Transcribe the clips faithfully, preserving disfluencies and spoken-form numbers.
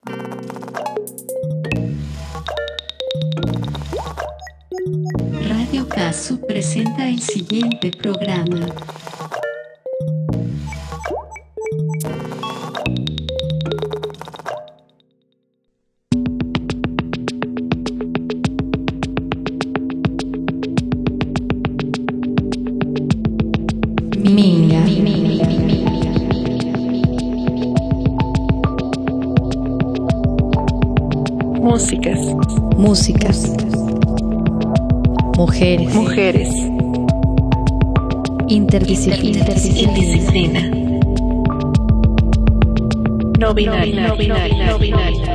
Radio Casu presenta el siguiente programa. Minga. Músicas. Músicas. Mujeres. Mujeres. Interdisciplina. Interdisciplina. No binario. No binario. No binario.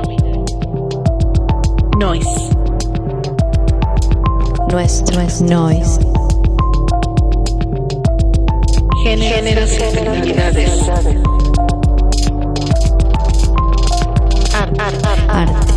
Noise. Nuestro es noise. Géneros y finalidades. Arte. Arte.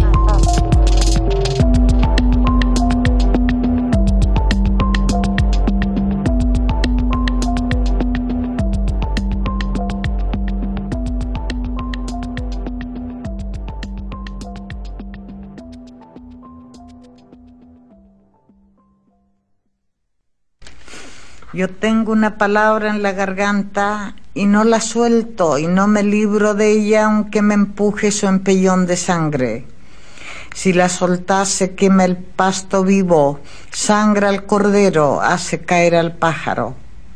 Yo tengo una palabra en la garganta y no la suelto y no me libro de ella aunque me empuje su empellón de sangre. Si la soltase quema el pasto vivo, sangra al cordero, hace caer al pájaro.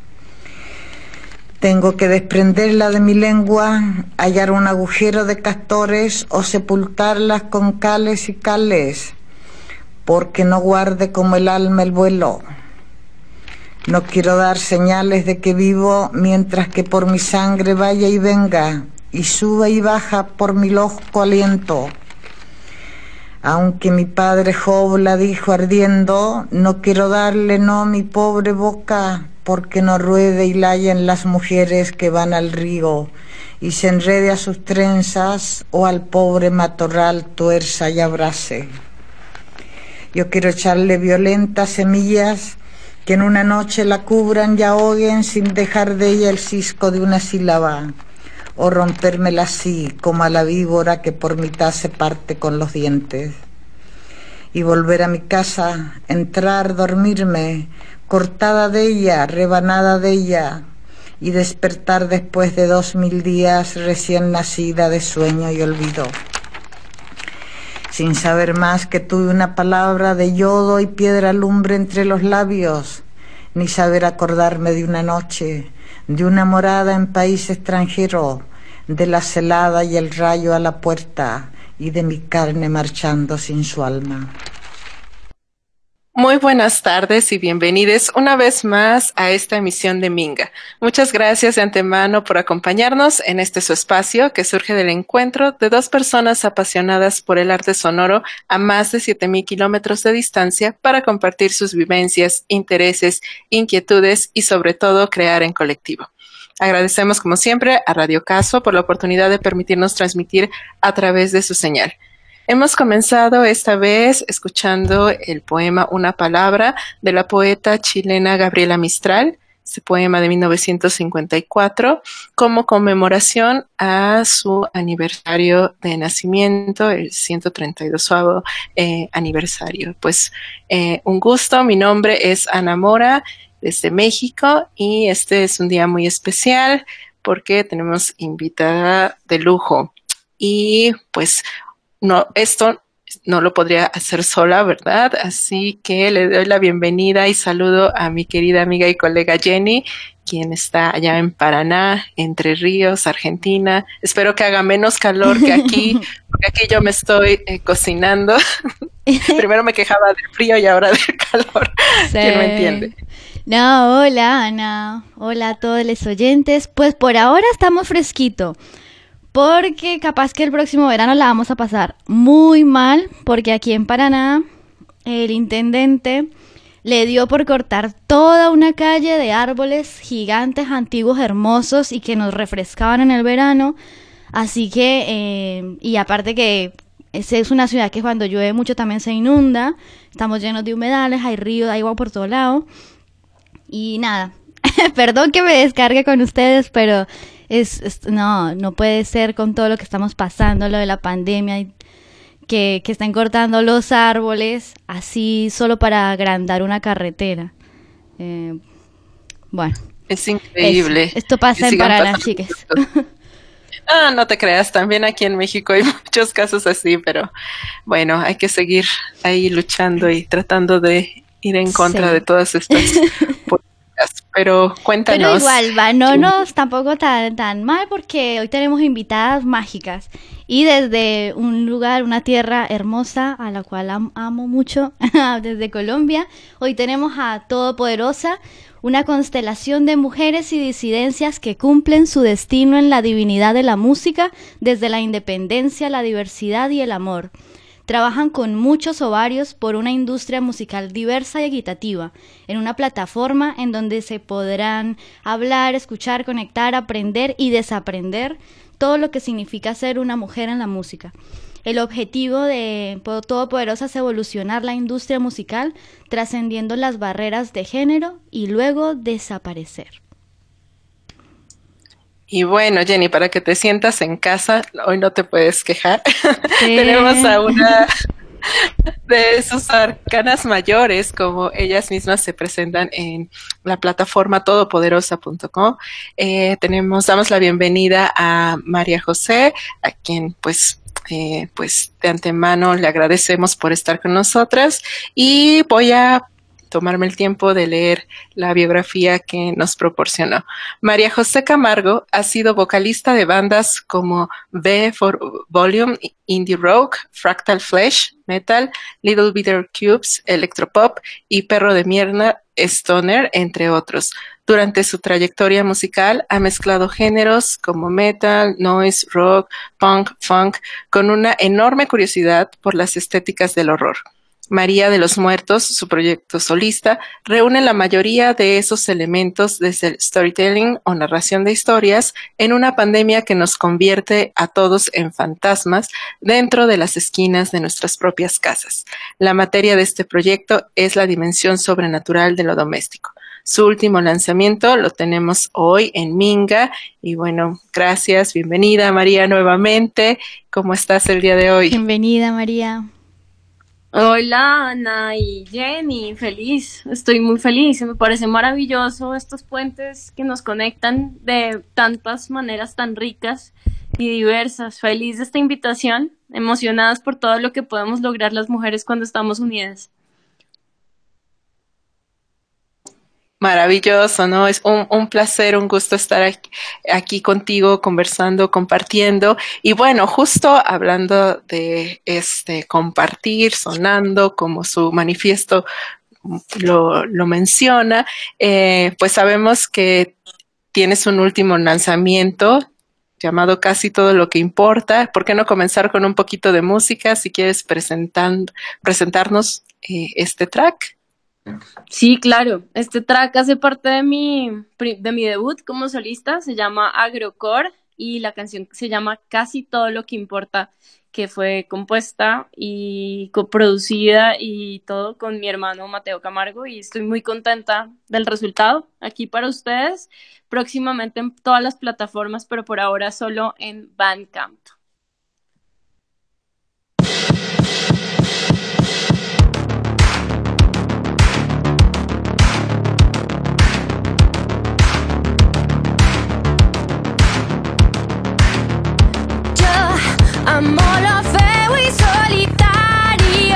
Tengo que desprenderla de mi lengua, hallar un agujero de castores o sepultarlas con cales y cales, porque no guarde como el alma el vuelo. No quiero dar señales de que vivo mientras que por mi sangre vaya y venga y suba y baja por mi loco aliento. Aunque mi padre Job la dijo ardiendo, no quiero darle no mi pobre boca, porque no ruede y layen las mujeres que van al río y se enrede a sus trenzas o al pobre matorral tuerza y abrace. Yo quiero echarle violentas semillas que en una noche la cubran y ahoguen sin dejar de ella el cisco de una sílaba, o rompérmela así como a la víbora que por mitad se parte con los dientes. Y volver a mi casa, entrar, dormirme, cortada de ella, rebanada de ella, y despertar después de dos mil días recién nacida de sueño y olvido. Sin saber más que tuve una palabra de yodo y piedra lumbre entre los labios, ni saber acordarme de una noche, de una morada en país extranjero, de la celada y el rayo a la puerta, y de mi carne marchando sin su alma. Muy buenas tardes y bienvenidos una vez más a esta emisión de Minga. Muchas gracias de antemano por acompañarnos en este su espacio que surge del encuentro de dos personas apasionadas por el arte sonoro a más de siete mil kilómetros de distancia para compartir sus vivencias, intereses, inquietudes y sobre todo crear en colectivo. Agradecemos como siempre a Radio Caso por la oportunidad de permitirnos transmitir a través de su señal. Hemos comenzado esta vez escuchando el poema Una Palabra de la poeta chilena Gabriela Mistral, este poema de mil novecientos cincuenta y cuatro, como conmemoración a su aniversario de nacimiento, el ciento treinta y dosavo eh, aniversario. Pues eh, un gusto, mi nombre es Ana Mora, desde México, y este es un día muy especial porque tenemos invitada de lujo. Y pues no, esto no lo podría hacer sola, ¿verdad? Así que le doy la bienvenida y saludo a mi querida amiga y colega Jenny, quien está allá en Paraná, Entre Ríos, Argentina. Espero que haga menos calor que aquí, porque aquí yo me estoy eh, cocinando. Primero me quejaba del frío y ahora del calor. Sí. ¿Quién me entiende? No, hola Ana, hola a todos los oyentes. Pues por ahora estamos fresquito, porque capaz que el próximo verano la vamos a pasar muy mal, porque aquí en Paraná el intendente le dio por cortar toda una calle de árboles gigantes, antiguos, hermosos y que nos refrescaban en el verano. Así que, eh, y aparte que esa es una ciudad que cuando llueve mucho también se inunda, estamos llenos de humedales, hay ríos, hay agua por todo lado. Y nada, perdón que me descargue con ustedes, pero Es, es, no, no puede ser con todo lo que estamos pasando, lo de la pandemia, y que, que estén cortando los árboles así solo para agrandar una carretera. Eh, bueno. Es increíble. Es, esto pasa en Paraná, chicas. Ah, no te creas, también aquí en México hay muchos casos así, pero bueno, hay que seguir ahí luchando y tratando de ir en contra sí. de todas estas políticas. Pero cuéntanos. Pero igual, va, no nos tampoco tan, tan mal, porque hoy tenemos invitadas mágicas y desde un lugar, una tierra hermosa a la cual am- amo mucho, desde Colombia, hoy tenemos a Todopoderosa, una constelación de mujeres y disidencias que cumplen su destino en la divinidad de la música desde la independencia, la diversidad y el amor. Trabajan con muchos ovarios por una industria musical diversa y equitativa, en una plataforma en donde se podrán hablar, escuchar, conectar, aprender y desaprender todo lo que significa ser una mujer en la música. El objetivo de Todopoderosa es evolucionar la industria musical, trascendiendo las barreras de género y luego desaparecer. Y bueno, Jenny, para que te sientas en casa, hoy no te puedes quejar. Sí. Tenemos a una de sus arcanas mayores, como ellas mismas se presentan en la plataforma todopoderosa punto com. Eh, tenemos, damos la bienvenida a María José, a quien pues Eh, pues de antemano le agradecemos por estar con nosotras, y voy a tomarme el tiempo de leer la biografía que nos proporcionó. María José Camargo ha sido vocalista de bandas como V for Volume, Indie Rock, Fractal Flesh, Metal, Little Bitter Cubes, Electropop y Perro de Mierda, Stoner, entre otros. Durante su trayectoria musical ha mezclado géneros como metal, noise, rock, punk, funk, con una enorme curiosidad por las estéticas del horror. María de los Muertos, su proyecto solista, reúne la mayoría de esos elementos desde el storytelling o narración de historias en una pandemia que nos convierte a todos en fantasmas dentro de las esquinas de nuestras propias casas. La materia de este proyecto es la dimensión sobrenatural de lo doméstico. Su último lanzamiento lo tenemos hoy en Minga. Y bueno, gracias, bienvenida María nuevamente. ¿Cómo estás el día de hoy? Bienvenida María. Hola Ana y Jenny, feliz, estoy muy feliz, me parece maravilloso estos puentes que nos conectan de tantas maneras tan ricas y diversas. Feliz de esta invitación, emocionadas por todo lo que podemos lograr las mujeres cuando estamos unidas. Maravilloso, ¿no? Es un, un placer, un gusto estar aquí, aquí contigo, conversando, compartiendo. Y bueno, justo hablando de este compartir, sonando, como su manifiesto lo, lo menciona, eh, pues sabemos que tienes un último lanzamiento llamado Casi Todo Lo Que Importa. ¿Por qué no comenzar con un poquito de música? Si quieres presentar, presentarnos eh, este track. Sí, claro. Este track hace parte de mi, de mi debut como solista. Se llama Agrocore y la canción se llama Casi Todo Lo Que Importa, que fue compuesta y coproducida y todo con mi hermano Mateo Camargo, y estoy muy contenta del resultado aquí para ustedes. Próximamente en todas las plataformas, pero por ahora solo en Bandcamp. Amo lo feo y solitario.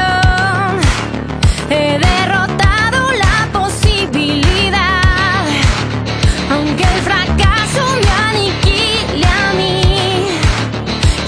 He derrotado la posibilidad, aunque el fracaso me aniquile a mí.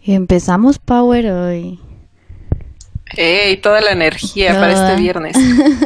Empezamos Power hoy. ¡Ey! Toda la energía Toda. para este viernes.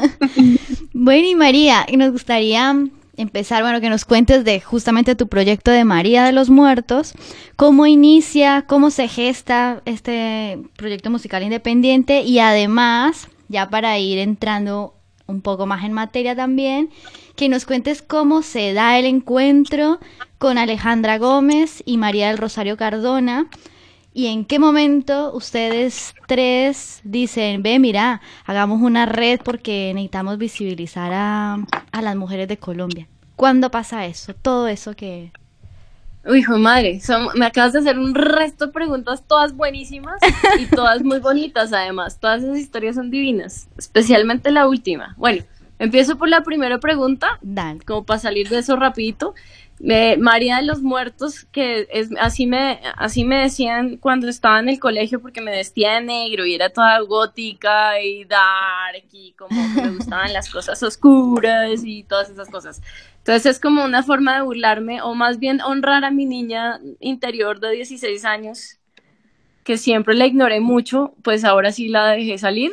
Bueno, y María, y nos gustaría empezar, bueno, que nos cuentes de justamente tu proyecto de María de los Muertos, cómo inicia, cómo se gesta este proyecto musical independiente y además, ya para ir entrando un poco más en materia también, que nos cuentes cómo se da el encuentro con Alejandra Gómez y María del Rosario Cardona. ¿Y en qué momento ustedes tres dicen, ve, mira, hagamos una red porque necesitamos visibilizar a, a las mujeres de Colombia? ¿Cuándo pasa eso? Todo eso que... Uy, hijo de madre, son, me acabas de hacer un resto de preguntas, todas buenísimas y todas muy bonitas además. Todas esas historias son divinas, especialmente la última. Bueno, empiezo por la primera pregunta, Dale. como para salir de eso rapidito. Me, María de los Muertos, que es así me así me decían cuando estaba en el colegio porque me vestía de negro y era toda gótica y dark y como que me gustaban las cosas oscuras y todas esas cosas. Entonces es como una forma de burlarme o más bien honrar a mi niña interior de dieciséis años que siempre la ignoré mucho, pues ahora sí la dejé salir.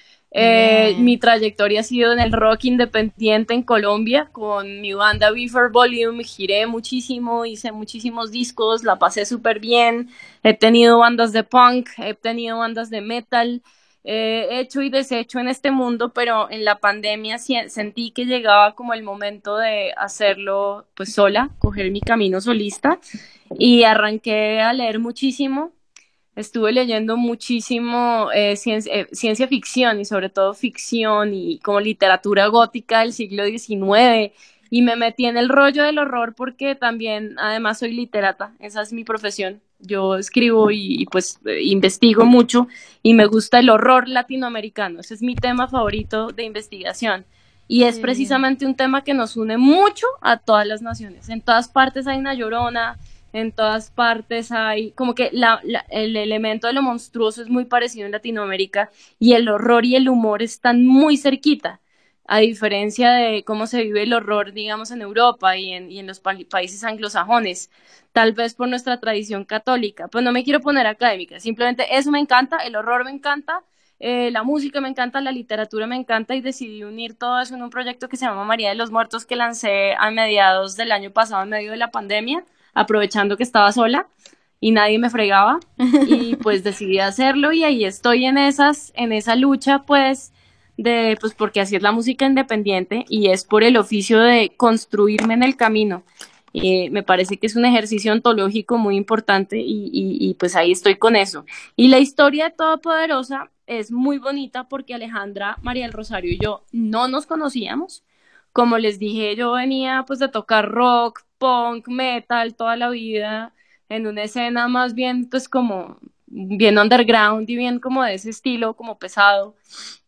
Eh, Bien. mi trayectoria ha sido en el rock independiente en Colombia con mi banda Before Volume, giré muchísimo, hice muchísimos discos, la pasé súper bien, he tenido bandas de punk, he tenido bandas de metal, eh, he hecho y deshecho en este mundo, pero en la pandemia si- sentí que llegaba como el momento de hacerlo pues sola, coger mi camino solista y arranqué a leer muchísimo. Estuve leyendo muchísimo eh, ciencia, eh, ciencia ficción y sobre todo ficción y como literatura gótica del siglo diecinueve y me metí en el rollo del horror porque también además soy literata, esa es mi profesión. Yo escribo y, y pues eh, investigo mucho y me gusta el horror latinoamericano, ese es mi tema favorito de investigación. Y es Qué bien. precisamente un tema que nos une mucho a todas las naciones. En todas partes hay una llorona, en todas partes hay, como que la, la, el elemento de lo monstruoso es muy parecido en Latinoamérica y el horror y el humor están muy cerquita, a diferencia de cómo se vive el horror, digamos, en Europa y en, y en los pa países anglosajones, tal vez por nuestra tradición católica. Pues no me quiero poner académica, simplemente eso me encanta, el horror me encanta, eh, la música me encanta, la literatura me encanta y decidí unir todo eso en un proyecto que se llama María de los Muertos que lancé a mediados del año pasado en medio de la pandemia, aprovechando que estaba sola y nadie me fregaba y pues decidí hacerlo y ahí estoy en esas, en esa lucha pues de, pues porque así es la música independiente y es por el oficio de construirme en el camino. Eh, me parece que es un ejercicio ontológico muy importante y, y, y pues ahí estoy con eso. Y la historia de Todopoderosa es muy bonita porque Alejandra, María del Rosario y yo no nos conocíamos. Como les dije, yo venía pues de tocar rock, punk, metal toda la vida en una escena más bien pues como bien underground y bien como de ese estilo, como pesado.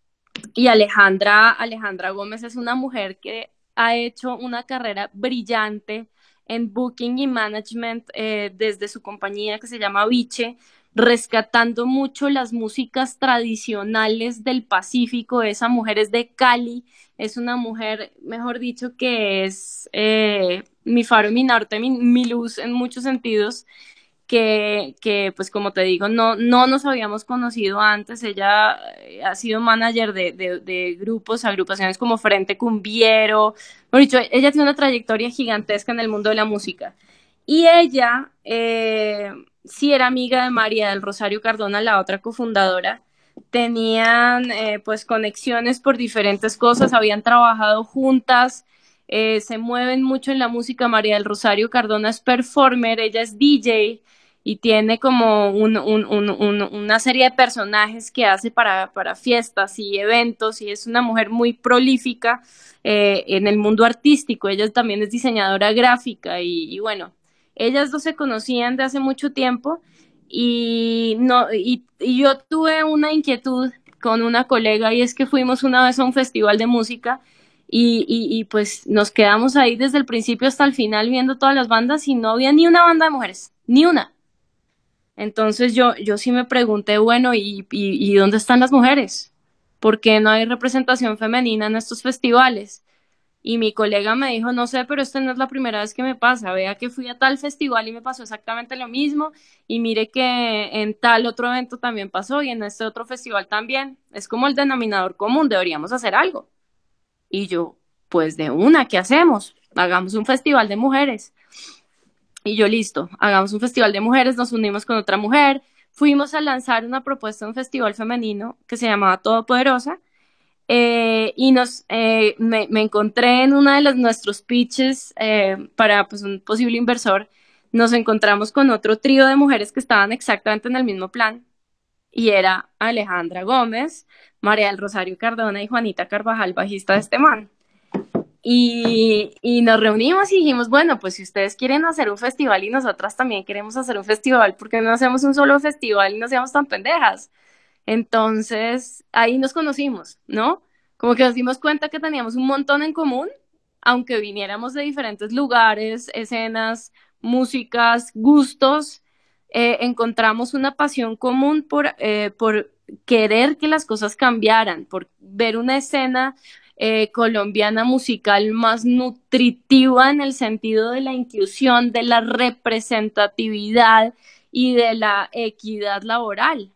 Y Alejandra, Alejandra Gómez es una mujer que ha hecho una carrera brillante en booking y management eh, desde su compañía que se llama Viche, rescatando mucho las músicas tradicionales del Pacífico. Esa mujer es de Cali, es una mujer, mejor dicho, que es eh, mi faro, mi norte, mi, mi luz en muchos sentidos. Que, que, pues como te digo, no, no nos habíamos conocido antes. Ella eh, ha sido manager de, de, de grupos, agrupaciones como Frente Cumbiero. Por dicho, ella tiene una trayectoria gigantesca en el mundo de la música. Y ella eh, sí era amiga de María del Rosario Cardona, la otra cofundadora. Tenían eh, pues conexiones por diferentes cosas, habían trabajado juntas. Eh, se mueven mucho en la música. María del Rosario Cardona es performer, ella es D J y tiene como un, un, un, un, una serie de personajes que hace para, para fiestas y eventos y es una mujer muy prolífica eh, en el mundo artístico. Ella también es diseñadora gráfica y, y bueno, ellas dos se conocían de hace mucho tiempo y, no, y, y yo tuve una inquietud con una colega y es que fuimos una vez a un festival de música y, y, y pues nos quedamos ahí desde el principio hasta el final viendo todas las bandas y no había ni una banda de mujeres, ni una. Entonces yo, yo sí me pregunté, bueno, ¿y, y, y dónde están las mujeres? ¿Por qué no hay representación femenina en estos festivales? Y mi colega me dijo, no sé, pero esta no es la primera vez que me pasa, vea que fui a tal festival y me pasó exactamente lo mismo, y mire que en tal otro evento también pasó y en este otro festival también. Es como el denominador común, deberíamos hacer algo. Y yo, pues de una, ¿qué hacemos? Hagamos un festival de mujeres. Y yo, listo, hagamos un festival de mujeres, nos unimos con otra mujer, fuimos a lanzar una propuesta de un festival femenino que se llamaba Todopoderosa, eh, y nos, eh, me, me encontré en uno de los, nuestros pitches eh, para pues, un posible inversor, nos encontramos con otro trío de mujeres que estaban exactamente en el mismo plan, y era Alejandra Gómez, María del Rosario Cardona y Juanita Carvajal, bajista de este man. Y, y nos reunimos y dijimos, bueno, pues si ustedes quieren hacer un festival y nosotras también queremos hacer un festival, ¿por qué no hacemos un solo festival y no seamos tan pendejas? Entonces, ahí nos conocimos, ¿no? Como que nos dimos cuenta que teníamos un montón en común, aunque viniéramos de diferentes lugares, escenas, músicas, gustos, eh, encontramos una pasión común por, eh, por querer que las cosas cambiaran, por ver una escena eh, colombiana musical más nutritiva en el sentido de la inclusión, de la representatividad y de la equidad laboral.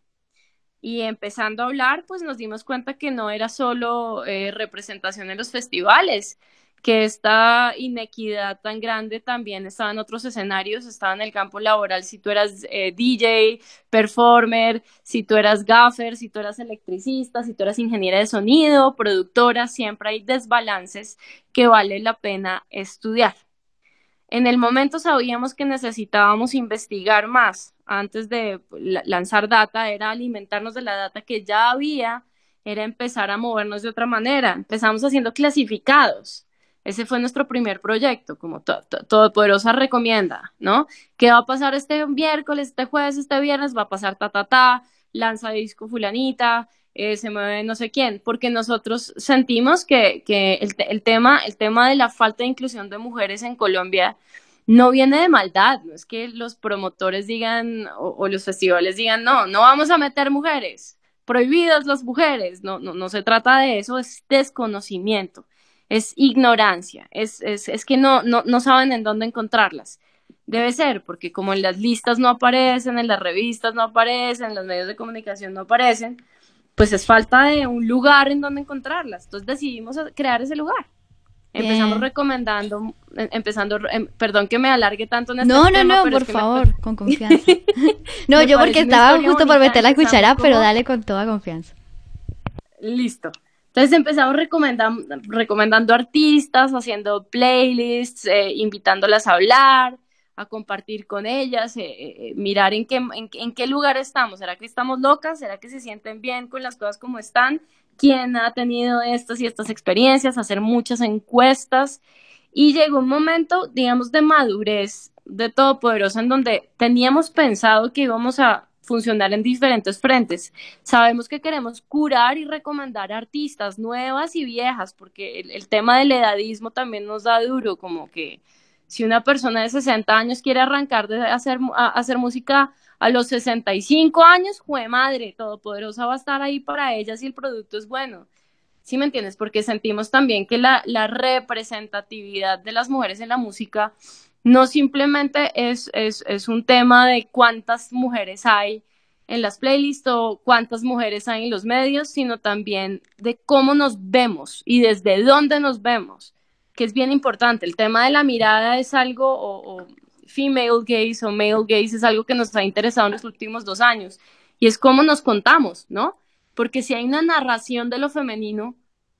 Y empezando a hablar, pues nos dimos cuenta que no era solo eh, representación en los festivales, que esta inequidad tan grande también estaba en otros escenarios, estaba en el campo laboral, si tú eras eh, D J, performer, si tú eras gaffer, si tú eras electricista, si tú eras ingeniera de sonido, productora, siempre hay desbalances que vale la pena estudiar. En el momento sabíamos que necesitábamos investigar más antes de lanzar data, era alimentarnos de la data que ya había, era empezar a movernos de otra manera. Empezamos haciendo clasificados. Ese fue nuestro primer proyecto, como to to Todopoderosa recomienda, ¿no? ¿Qué va a pasar este miércoles, este jueves, este viernes? Va a pasar ta, ta, ta, lanza disco fulanita, eh, se mueve no sé quién, porque nosotros sentimos que, que el, el, tema, el tema de la falta de inclusión de mujeres en Colombia no viene de maldad, no es que los promotores digan o, o los festivales digan, no, no vamos a meter mujeres, prohibidas las mujeres, no, no, no se trata de eso, es desconocimiento, es ignorancia, es, es, es que no, no, no saben en dónde encontrarlas. Debe ser, porque como en las listas no aparecen, en las revistas no aparecen, en los medios de comunicación no aparecen, pues es falta de un lugar en donde encontrarlas. Entonces decidimos crear ese lugar. Empezamos Bien. recomendando, empezando, em, perdón que me alargue tanto en este no, tema. No, no, no, por favor, me... con confianza. No, yo porque estaba justo por meter la cuchara, como... pero dale con toda confianza. Listo. Entonces empezamos recomendando, recomendando artistas, haciendo playlists, eh, invitándolas a hablar, a compartir con ellas, eh, eh, mirar en qué, en, en qué lugar estamos. ¿Será que estamos locas? ¿Será que se sienten bien con las cosas como están? ¿Quién ha tenido estas y estas experiencias? Hacer muchas encuestas. Y llegó un momento, digamos, de madurez de Todopoderosa en donde teníamos pensado que íbamos a funcionar en diferentes frentes. Sabemos que queremos curar y recomendar artistas nuevas y viejas, porque el, el tema del edadismo también nos da duro, como que si una persona de sesenta años quiere arrancar de hacer, a, a hacer música a los sesenta y cinco años, ¡jue madre! Todopoderosa va a estar ahí para ella si el producto es bueno. ¿Sí me entiendes? Porque sentimos también que la, la representatividad de las mujeres en la música no simplemente es, es, es un tema de cuántas mujeres hay en las playlists o cuántas mujeres hay en los medios, sino también de cómo nos vemos y desde dónde nos vemos, que es bien importante. El tema de la mirada es algo, o, o female gaze o male gaze es algo que nos ha interesado en los últimos dos años, y es cómo nos contamos, ¿no? Porque si hay una narración de lo femenino,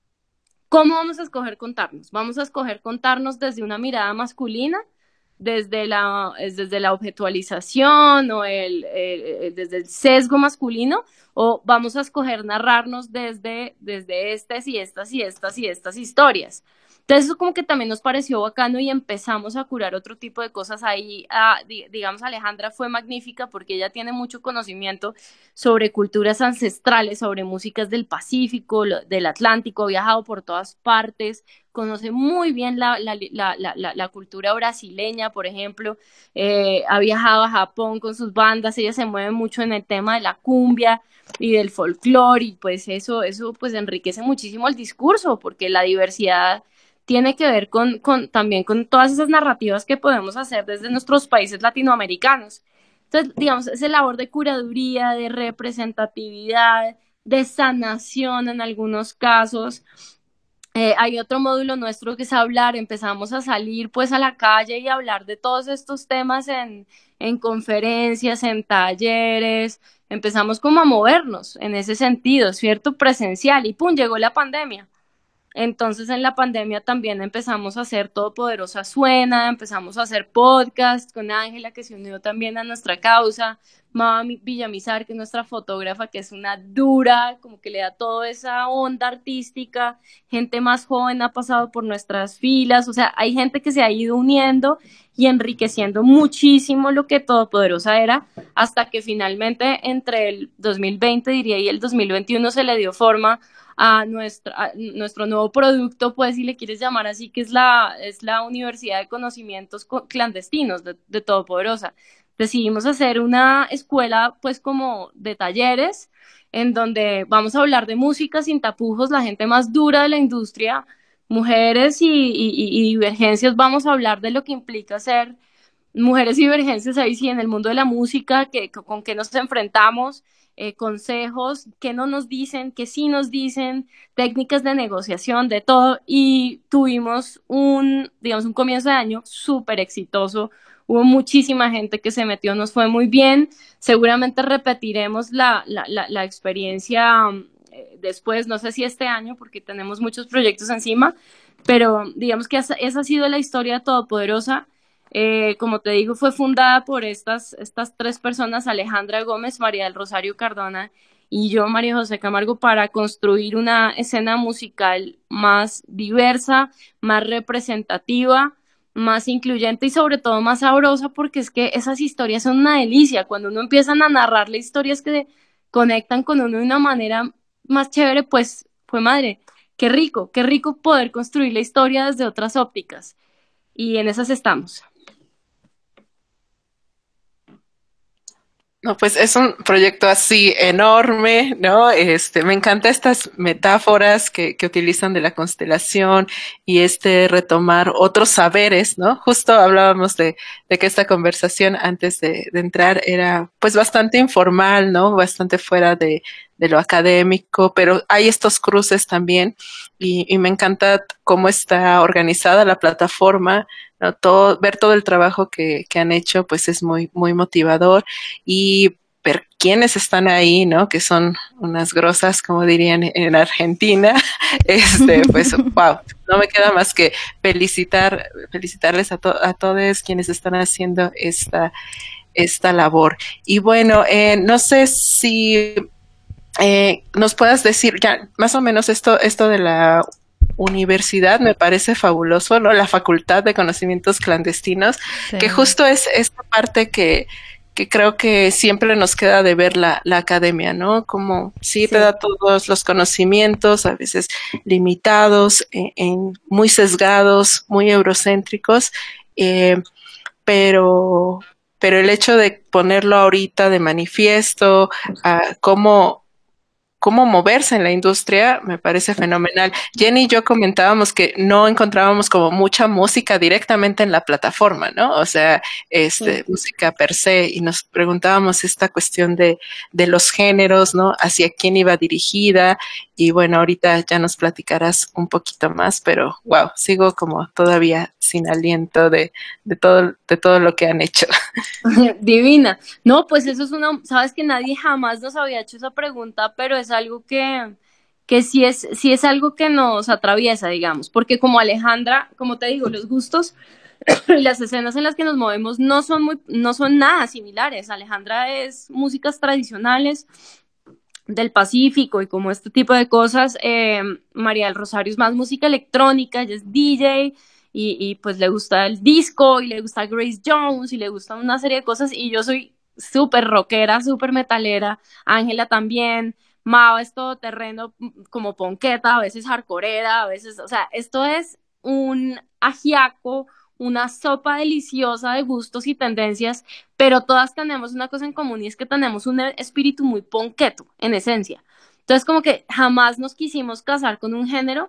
¿cómo vamos a escoger contarnos? ¿Vamos a escoger contarnos desde una mirada masculina, desde la, desde la objetualización o el, el, desde el sesgo masculino, o vamos a escoger narrarnos desde, desde estas y estas y estas y estas historias? Entonces eso como que también nos pareció bacano y empezamos a curar otro tipo de cosas ahí. Ah, digamos, Alejandra fue magnífica porque ella tiene mucho conocimiento sobre culturas ancestrales, sobre músicas del Pacífico, del Atlántico, ha viajado por todas partes, conoce muy bien la, la, la, la, la, la cultura brasileña, por ejemplo, eh, ha viajado a Japón con sus bandas, ella se mueve mucho en el tema de la cumbia y del folclore, y pues eso, eso pues enriquece muchísimo el discurso, porque la diversidad tiene que ver con, con también con todas esas narrativas que podemos hacer desde nuestros países latinoamericanos. Entonces, digamos, esa labor de curaduría, de representatividad, de sanación en algunos casos. Eh, hay otro módulo nuestro que es hablar, empezamos a salir pues a la calle y hablar de todos estos temas en, en conferencias, en talleres, empezamos como a movernos en ese sentido, ¿cierto? Presencial y pum, llegó la pandemia. Entonces en la pandemia también empezamos a hacer Todopoderosa Suena, empezamos a hacer podcast con Ángela que se unió también a nuestra causa, Mama Villamizar que es nuestra fotógrafa que es una dura, como que le da toda esa onda artística, gente más joven ha pasado por nuestras filas, o sea, hay gente que se ha ido uniendo y enriqueciendo muchísimo lo que Todopoderosa era, hasta que finalmente entre el dos mil veinte diría y el dos mil veintiuno se le dio forma a nuestro, a nuestro nuevo producto, pues si le quieres llamar así, que es la, es la Universidad de Conocimientos Clandestinos de, de Todopoderosa. Decidimos hacer una escuela pues como de talleres en donde vamos a hablar de música sin tapujos, la gente más dura de la industria, mujeres y, y, y divergencias, vamos a hablar de lo que implica ser mujeres y divergencias ahí sí en el mundo de la música, que, con qué nos enfrentamos, eh, consejos, qué no nos dicen, qué sí nos dicen, técnicas de negociación, de todo, y tuvimos un, digamos, un comienzo de año súper exitoso, hubo muchísima gente que se metió, nos fue muy bien, seguramente repetiremos la, la, la, la experiencia eh, después, no sé si este año, porque tenemos muchos proyectos encima, pero digamos que esa, esa ha sido la historia todopoderosa. Eh, como te digo, fue fundada por estas, estas tres personas, Alejandra Gómez, María del Rosario Cardona y yo, María José Camargo, para construir una escena musical más diversa, más representativa, más incluyente y sobre todo más sabrosa, porque es que esas historias son una delicia. Cuando uno empieza a narrarle historias que conectan con uno de una manera más chévere, pues fue madre, qué rico, qué rico poder construir la historia desde otras ópticas. Y en esas estamos. No, pues es un proyecto así enorme, ¿no? Este, me encantan estas metáforas que, que utilizan de la constelación y este retomar otros saberes, ¿no? Justo hablábamos de, de que esta conversación antes de, de entrar era pues bastante informal, ¿no? Bastante fuera de, de lo académico, pero hay estos cruces también y, y me encanta cómo está organizada la plataforma, ¿no? Todo, ver todo el trabajo que, que han hecho, pues es muy, muy motivador y ver quiénes están ahí, ¿no? Que son unas grosas, como dirían en Argentina, este, pues, wow, no me queda más que felicitar, felicitarles a, to a todos quienes están haciendo esta, esta labor. Y bueno, eh, no sé si eh, nos puedas decir ya más o menos esto, esto de la universidad me parece fabuloso, ¿no? La Facultad de Conocimientos Clandestinos, sí. Que justo es esta parte que, que creo que siempre nos queda de ver la, la academia, ¿no? Como sí, sí te da todos los conocimientos, a veces limitados, en, en muy sesgados, muy eurocéntricos, eh, pero, pero el hecho de ponerlo ahorita de manifiesto, uh, cómo cómo moverse en la industria, me parece fenomenal. Jenny y yo comentábamos que no encontrábamos como mucha música directamente en la plataforma, ¿no? O sea, este, sí. música per se, y nos preguntábamos esta cuestión de, de los géneros, ¿no? Hacia quién iba dirigida, y bueno, ahorita ya nos platicarás un poquito más, pero wow, sigo como todavía sin aliento de, de todo, de todo lo que han hecho. Divina. No, pues eso es una, sabes que nadie jamás nos había hecho esa pregunta, pero es algo que, que sí es, sí es algo que nos atraviesa, digamos, porque como Alejandra, como te digo, los gustos y las escenas en las que nos movemos no son muy, no son nada similares. Alejandra es músicas tradicionales del Pacífico y como este tipo de cosas. eh, María del Rosario es más música electrónica, ella es D J, y, y pues le gusta el disco, y le gusta Grace Jones, y le gusta una serie de cosas, y yo soy súper rockera, súper metalera, Ángela también, Mava es todo terreno como ponqueta, a veces hardcoreera, a veces, o sea, esto es un ajiaco, una sopa deliciosa de gustos y tendencias, pero todas tenemos una cosa en común, y es que tenemos un espíritu muy ponqueto, en esencia. Entonces, como que jamás nos quisimos casar con un género,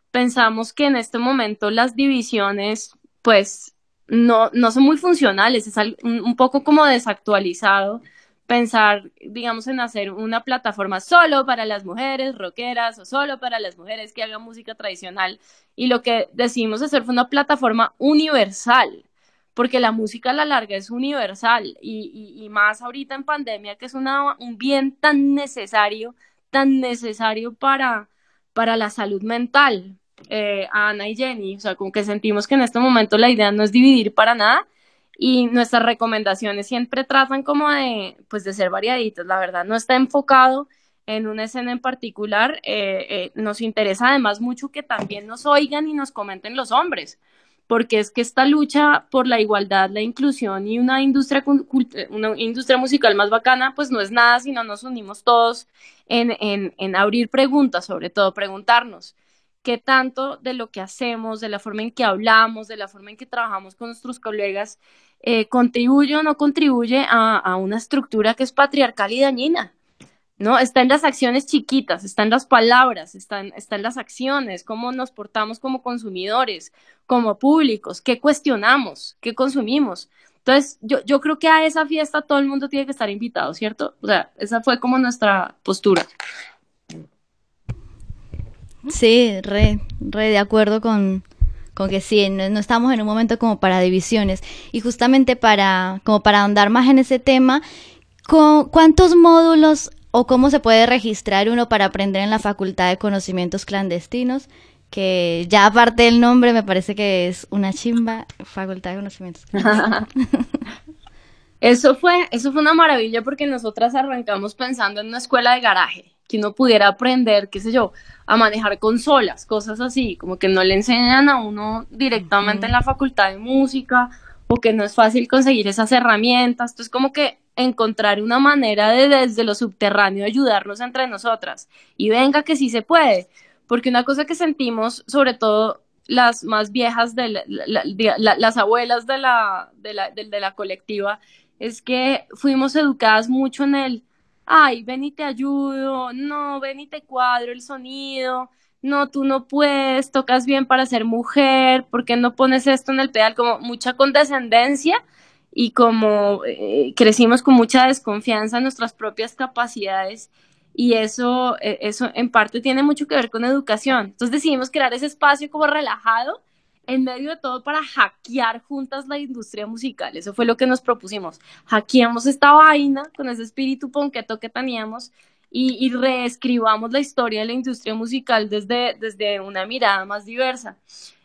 pensamos que en este momento las divisiones, pues, no, no son muy funcionales, es al- un, un poco como desactualizado pensar, digamos, en hacer una plataforma solo para las mujeres rockeras o solo para las mujeres que hagan música tradicional. Y lo que decidimos hacer fue una plataforma universal, porque la música a la larga es universal y, y, y más ahorita en pandemia, que es una, un bien tan necesario, tan necesario para, para la salud mental. Eh, a Ana y Jenny, o sea, como que sentimos que en este momento la idea no es dividir para nada y nuestras recomendaciones siempre tratan como de, pues, de ser variaditas, la verdad, no está enfocado en una escena en particular, eh, eh, nos interesa además mucho que también nos oigan y nos comenten los hombres, porque es que esta lucha por la igualdad, la inclusión y una industria, una industria musical más bacana, pues no es nada si no nos unimos todos en, en, en abrir preguntas, sobre todo preguntarnos qué tanto de lo que hacemos, de la forma en que hablamos, de la forma en que trabajamos con nuestros colegas, eh, contribuye o no contribuye a, a una estructura que es patriarcal y dañina. ¿No? Está en las acciones chiquitas, está en las palabras, está en, está en las acciones, cómo nos portamos como consumidores, como públicos, qué cuestionamos, qué consumimos. Entonces, yo, yo creo que a esa fiesta todo el mundo tiene que estar invitado, ¿cierto? O sea, esa fue como nuestra postura. Sí, re, re de acuerdo con, con que sí, no, no estamos en un momento como para divisiones. Y justamente para, como para ahondar más en ese tema, ¿cu- ¿cuántos módulos o cómo se puede registrar uno para aprender en la Facultad de Conocimientos Clandestinos? Que ya aparte del nombre me parece que es una chimba, Facultad de Conocimientos Clandestinos. Eso fue, eso fue una maravilla porque nosotras arrancamos pensando en una escuela de garaje, que uno pudiera aprender, qué sé yo, a manejar consolas, cosas así, como que no le enseñan a uno directamente en la facultad de música, o que no es fácil conseguir esas herramientas. Entonces, como que encontrar una manera de desde lo subterráneo ayudarnos entre nosotras. Y venga que sí se puede, porque una cosa que sentimos, sobre todo las más viejas, de la, la, la, las abuelas de la, de la, de, de la colectiva, es que fuimos educadas mucho en el, ay, ven y te ayudo, no, ven y te cuadro el sonido, no, tú no puedes, tocas bien para ser mujer, ¿por qué no pones esto en el pedal? Como mucha condescendencia y como eh, crecimos con mucha desconfianza en nuestras propias capacidades y eso, eh, eso en parte tiene mucho que ver con educación. Entonces decidimos crear ese espacio como relajado en medio de todo para hackear juntas la industria musical. Eso fue lo que nos propusimos. Hackeamos esta vaina con ese espíritu ponqueto que teníamos y, y reescribamos la historia de la industria musical desde, desde una mirada más diversa.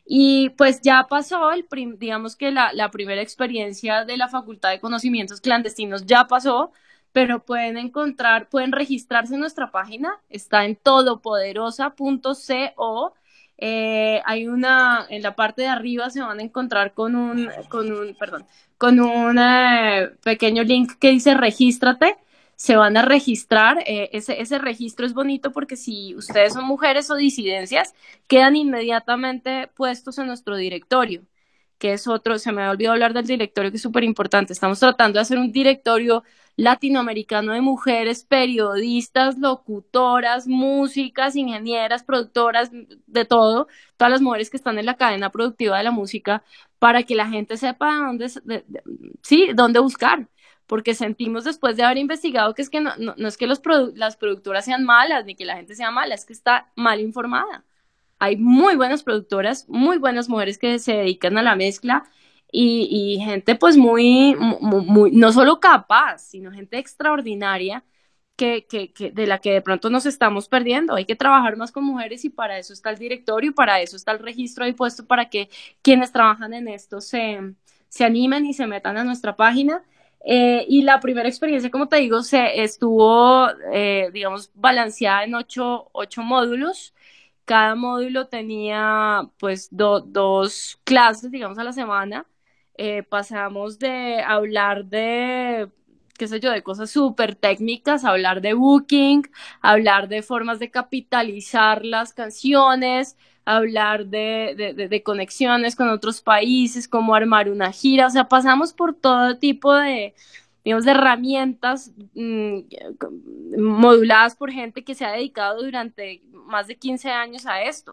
Y pues ya pasó, el prim, digamos que la, la primera experiencia de la Facultad de Conocimientos Clandestinos ya pasó, pero pueden encontrar, pueden registrarse en nuestra página, está en todopoderosa punto co. Eh, hay una, en la parte de arriba se van a encontrar con un, con un, perdón, con un eh, pequeño link que dice regístrate, se van a registrar, eh, ese, ese registro es bonito porque si ustedes son mujeres o disidencias, quedan inmediatamente puestos en nuestro directorio, que es otro, se me ha olvidado hablar del directorio que es súper importante, estamos tratando de hacer un directorio latinoamericano de mujeres, periodistas, locutoras, músicas, ingenieras, productoras, de todo, todas las mujeres que están en la cadena productiva de la música, para que la gente sepa dónde, de, de, sí, dónde buscar, porque sentimos después de haber investigado que es que no, no, no es que los produ las productoras sean malas, ni que la gente sea mala, es que está mal informada. Hay muy buenas productoras, muy buenas mujeres que se dedican a la mezcla, Y, y gente pues muy, muy, muy, no solo capaz, sino gente extraordinaria que, que, que de la que de pronto nos estamos perdiendo. Hay que trabajar más con mujeres y para eso está el directorio y para eso está el registro ahí puesto para que quienes trabajan en esto se, se animen y se metan a nuestra página. Eh, y la primera experiencia, como te digo, se estuvo, eh, digamos, balanceada en ocho, ocho módulos. Cada módulo tenía pues do, dos clases, digamos, a la semana. Eh, pasamos de hablar de, qué sé yo, de cosas súper técnicas, a hablar de booking, a hablar de formas de capitalizar las canciones, a hablar de, de, de, de conexiones con otros países, cómo armar una gira, o sea, pasamos por todo tipo de, digamos, de herramientas mmm, moduladas por gente que se ha dedicado durante más de quince años a esto.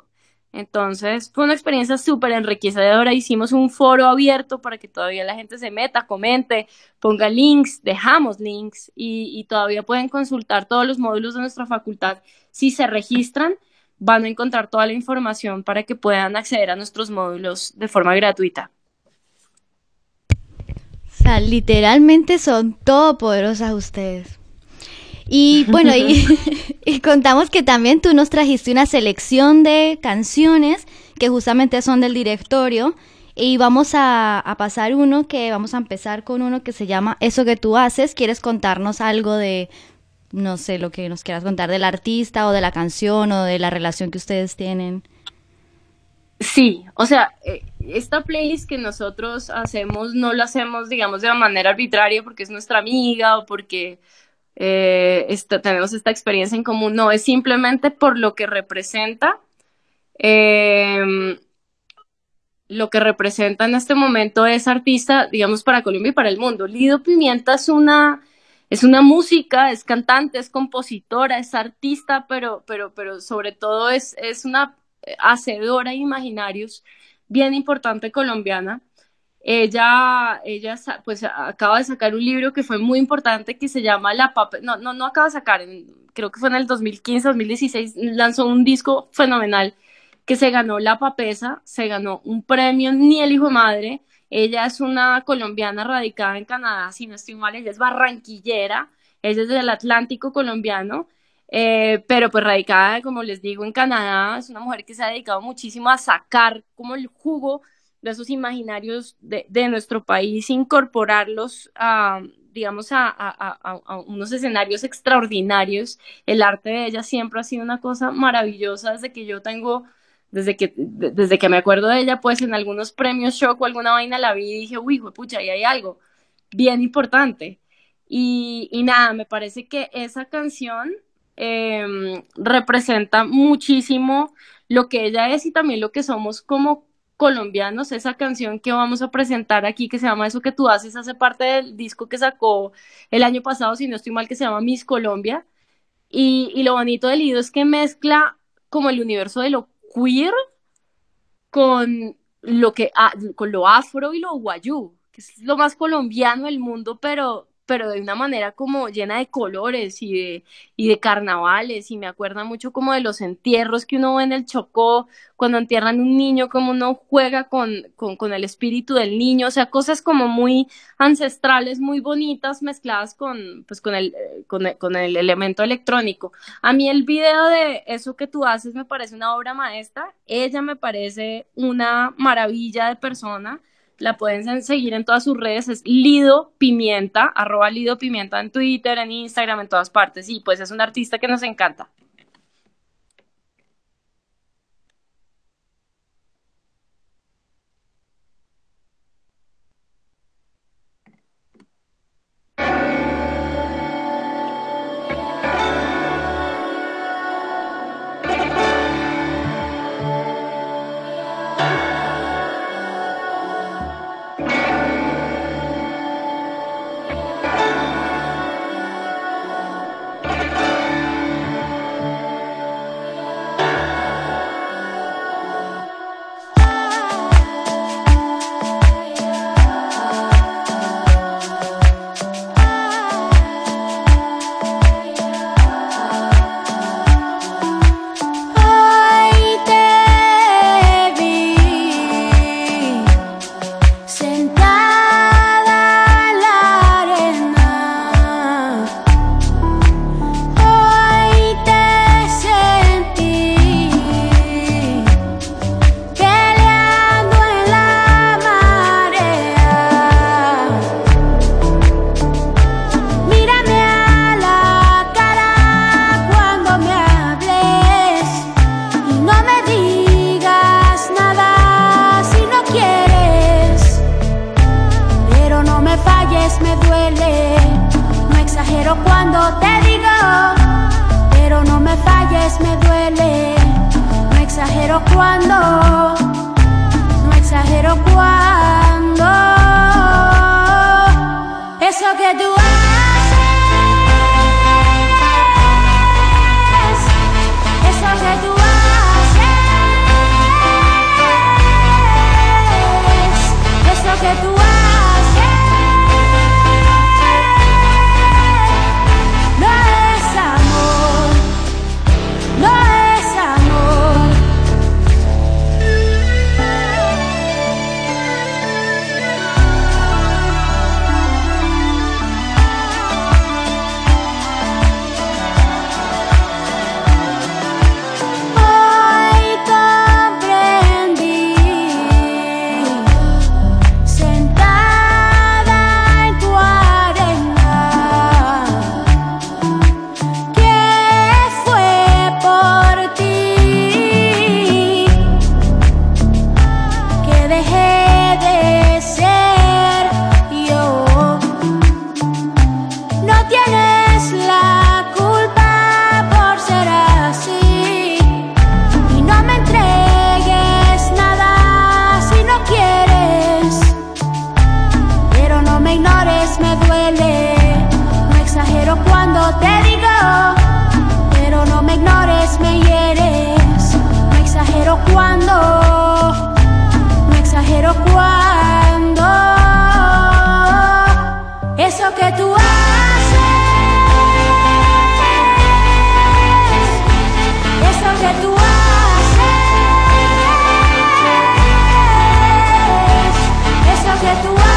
Entonces fue una experiencia súper enriquecedora. Hicimos un foro abierto para que todavía la gente se meta, comente, ponga links, dejamos links y, y todavía pueden consultar todos los módulos de nuestra facultad. Si se registran, van a encontrar toda la información para que puedan acceder a nuestros módulos de forma gratuita. O sea, literalmente son todopoderosas ustedes. Y bueno, y, y contamos que también tú nos trajiste una selección de canciones que justamente son del directorio y vamos a, a pasar uno que vamos a empezar con uno que se llama Eso que tú haces. ¿Quieres contarnos algo de, no sé, lo que nos quieras contar del artista o de la canción o de la relación que ustedes tienen? Sí, o sea, esta playlist que nosotros hacemos no la hacemos, digamos, de manera arbitraria porque es nuestra amiga o porque eh, esta, tenemos esta experiencia en común. No, es simplemente por lo que representa, eh, lo que representa en este momento es artista, digamos, para Colombia y para el mundo. Lido Pimienta es una, es una música, es cantante, es compositora, es artista, pero, pero, pero sobre todo es, es una hacedora de imaginarios bien importante colombiana. Ella, ella pues acaba de sacar un libro que fue muy importante que se llama La Papesa, no, no, no acaba de sacar, en, creo que fue en el dos mil quince, dos mil dieciséis, lanzó un disco fenomenal que se ganó La Papesa, se ganó un premio Ni el Hijo de Madre. Ella es una colombiana radicada en Canadá, si no estoy mal, ella es barranquillera, ella es del Atlántico colombiano. Eh, pero pues radicada, como les digo, en Canadá. Es una mujer que se ha dedicado muchísimo a sacar como el jugo de esos imaginarios de, de nuestro país, incorporarlos a, digamos, a, a, a, a unos escenarios extraordinarios. El arte de ella siempre ha sido una cosa maravillosa desde que yo tengo, desde que, de, desde que me acuerdo de ella, pues en algunos premios Shock o alguna vaina la vi y dije, uy, pucha, ahí hay algo bien importante. Y, y nada, me parece que esa canción Eh, representa muchísimo lo que ella es y también lo que somos como colombianos. Esa canción que vamos a presentar aquí, que se llama Eso que tú haces, hace parte del disco que sacó el año pasado, si no estoy mal, que se llama Miss Colombia, y, y lo bonito del Lido es que mezcla como el universo de lo queer con lo que con lo afro y lo guayú, que es lo más colombiano del mundo, pero pero de una manera como llena de colores y de, y de carnavales, y me acuerda mucho como de los entierros que uno ve en el Chocó, cuando entierran un niño, como uno juega con, con, con el espíritu del niño, o sea, cosas como muy ancestrales, muy bonitas, mezcladas con, pues, con, el, con, el, con el elemento electrónico. A mí el video de Eso que tú haces me parece una obra maestra, ella me parece una maravilla de persona. La pueden seguir en todas sus redes, es Lido Pimienta, arroba Lido Pimienta en Twitter, en Instagram, en todas partes. Y pues es un artista que nos encanta. Eso que tú haces cuando, no exagero cuando, eso que tú haces, eso que tú haces, eso que tú haces.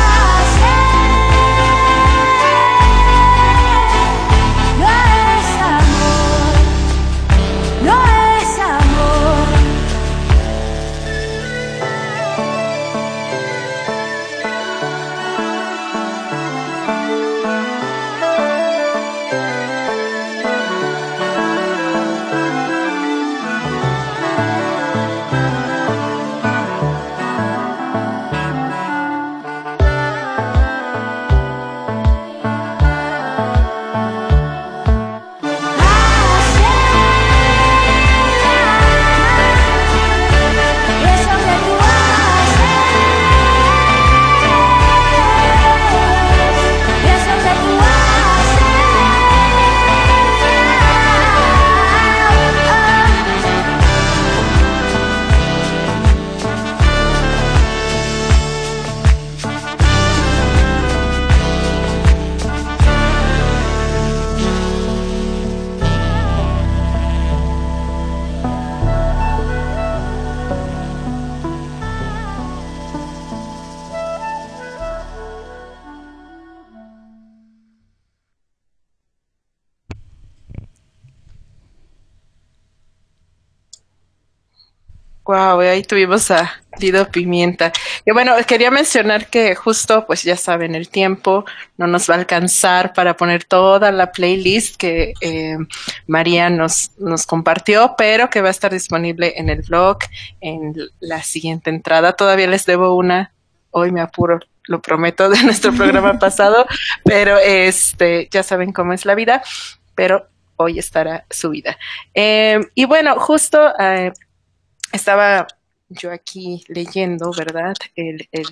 Wow, ahí tuvimos a Lido Pimienta. Y bueno, quería mencionar que justo, pues ya saben, el tiempo no nos va a alcanzar para poner toda la playlist que eh, María nos, nos compartió, pero que va a estar disponible en el blog, en la siguiente entrada. Todavía les debo una, hoy me apuro, lo prometo, de nuestro programa pasado, pero este, ya saben cómo es la vida, pero hoy estará subida. Eh, y bueno, justo... Eh, Estaba yo aquí leyendo, ¿verdad? El, el,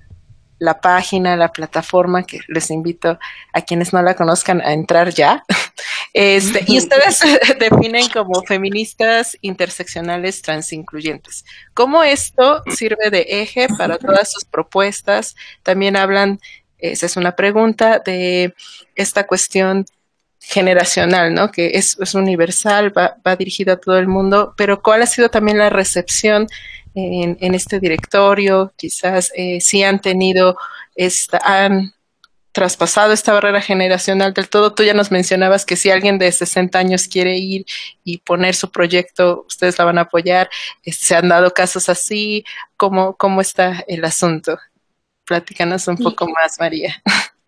la página, la plataforma, que les invito a quienes no la conozcan a entrar ya. Este, y ustedes se definen como feministas interseccionales transincluyentes. ¿Cómo esto sirve de eje para todas sus propuestas? También hablan, esa es una pregunta, de esta cuestión generacional, ¿no? Que es, es universal, va, va dirigida a todo el mundo, pero ¿cuál ha sido también la recepción en, en este directorio? Quizás eh, sí han tenido, esta, han traspasado esta barrera generacional del todo. Tú ya nos mencionabas que si alguien de sesenta años quiere ir y poner su proyecto, ustedes la van a apoyar. ¿Se han dado casos así? ¿Cómo, cómo está el asunto? Platícanos un Sí. poco más, María.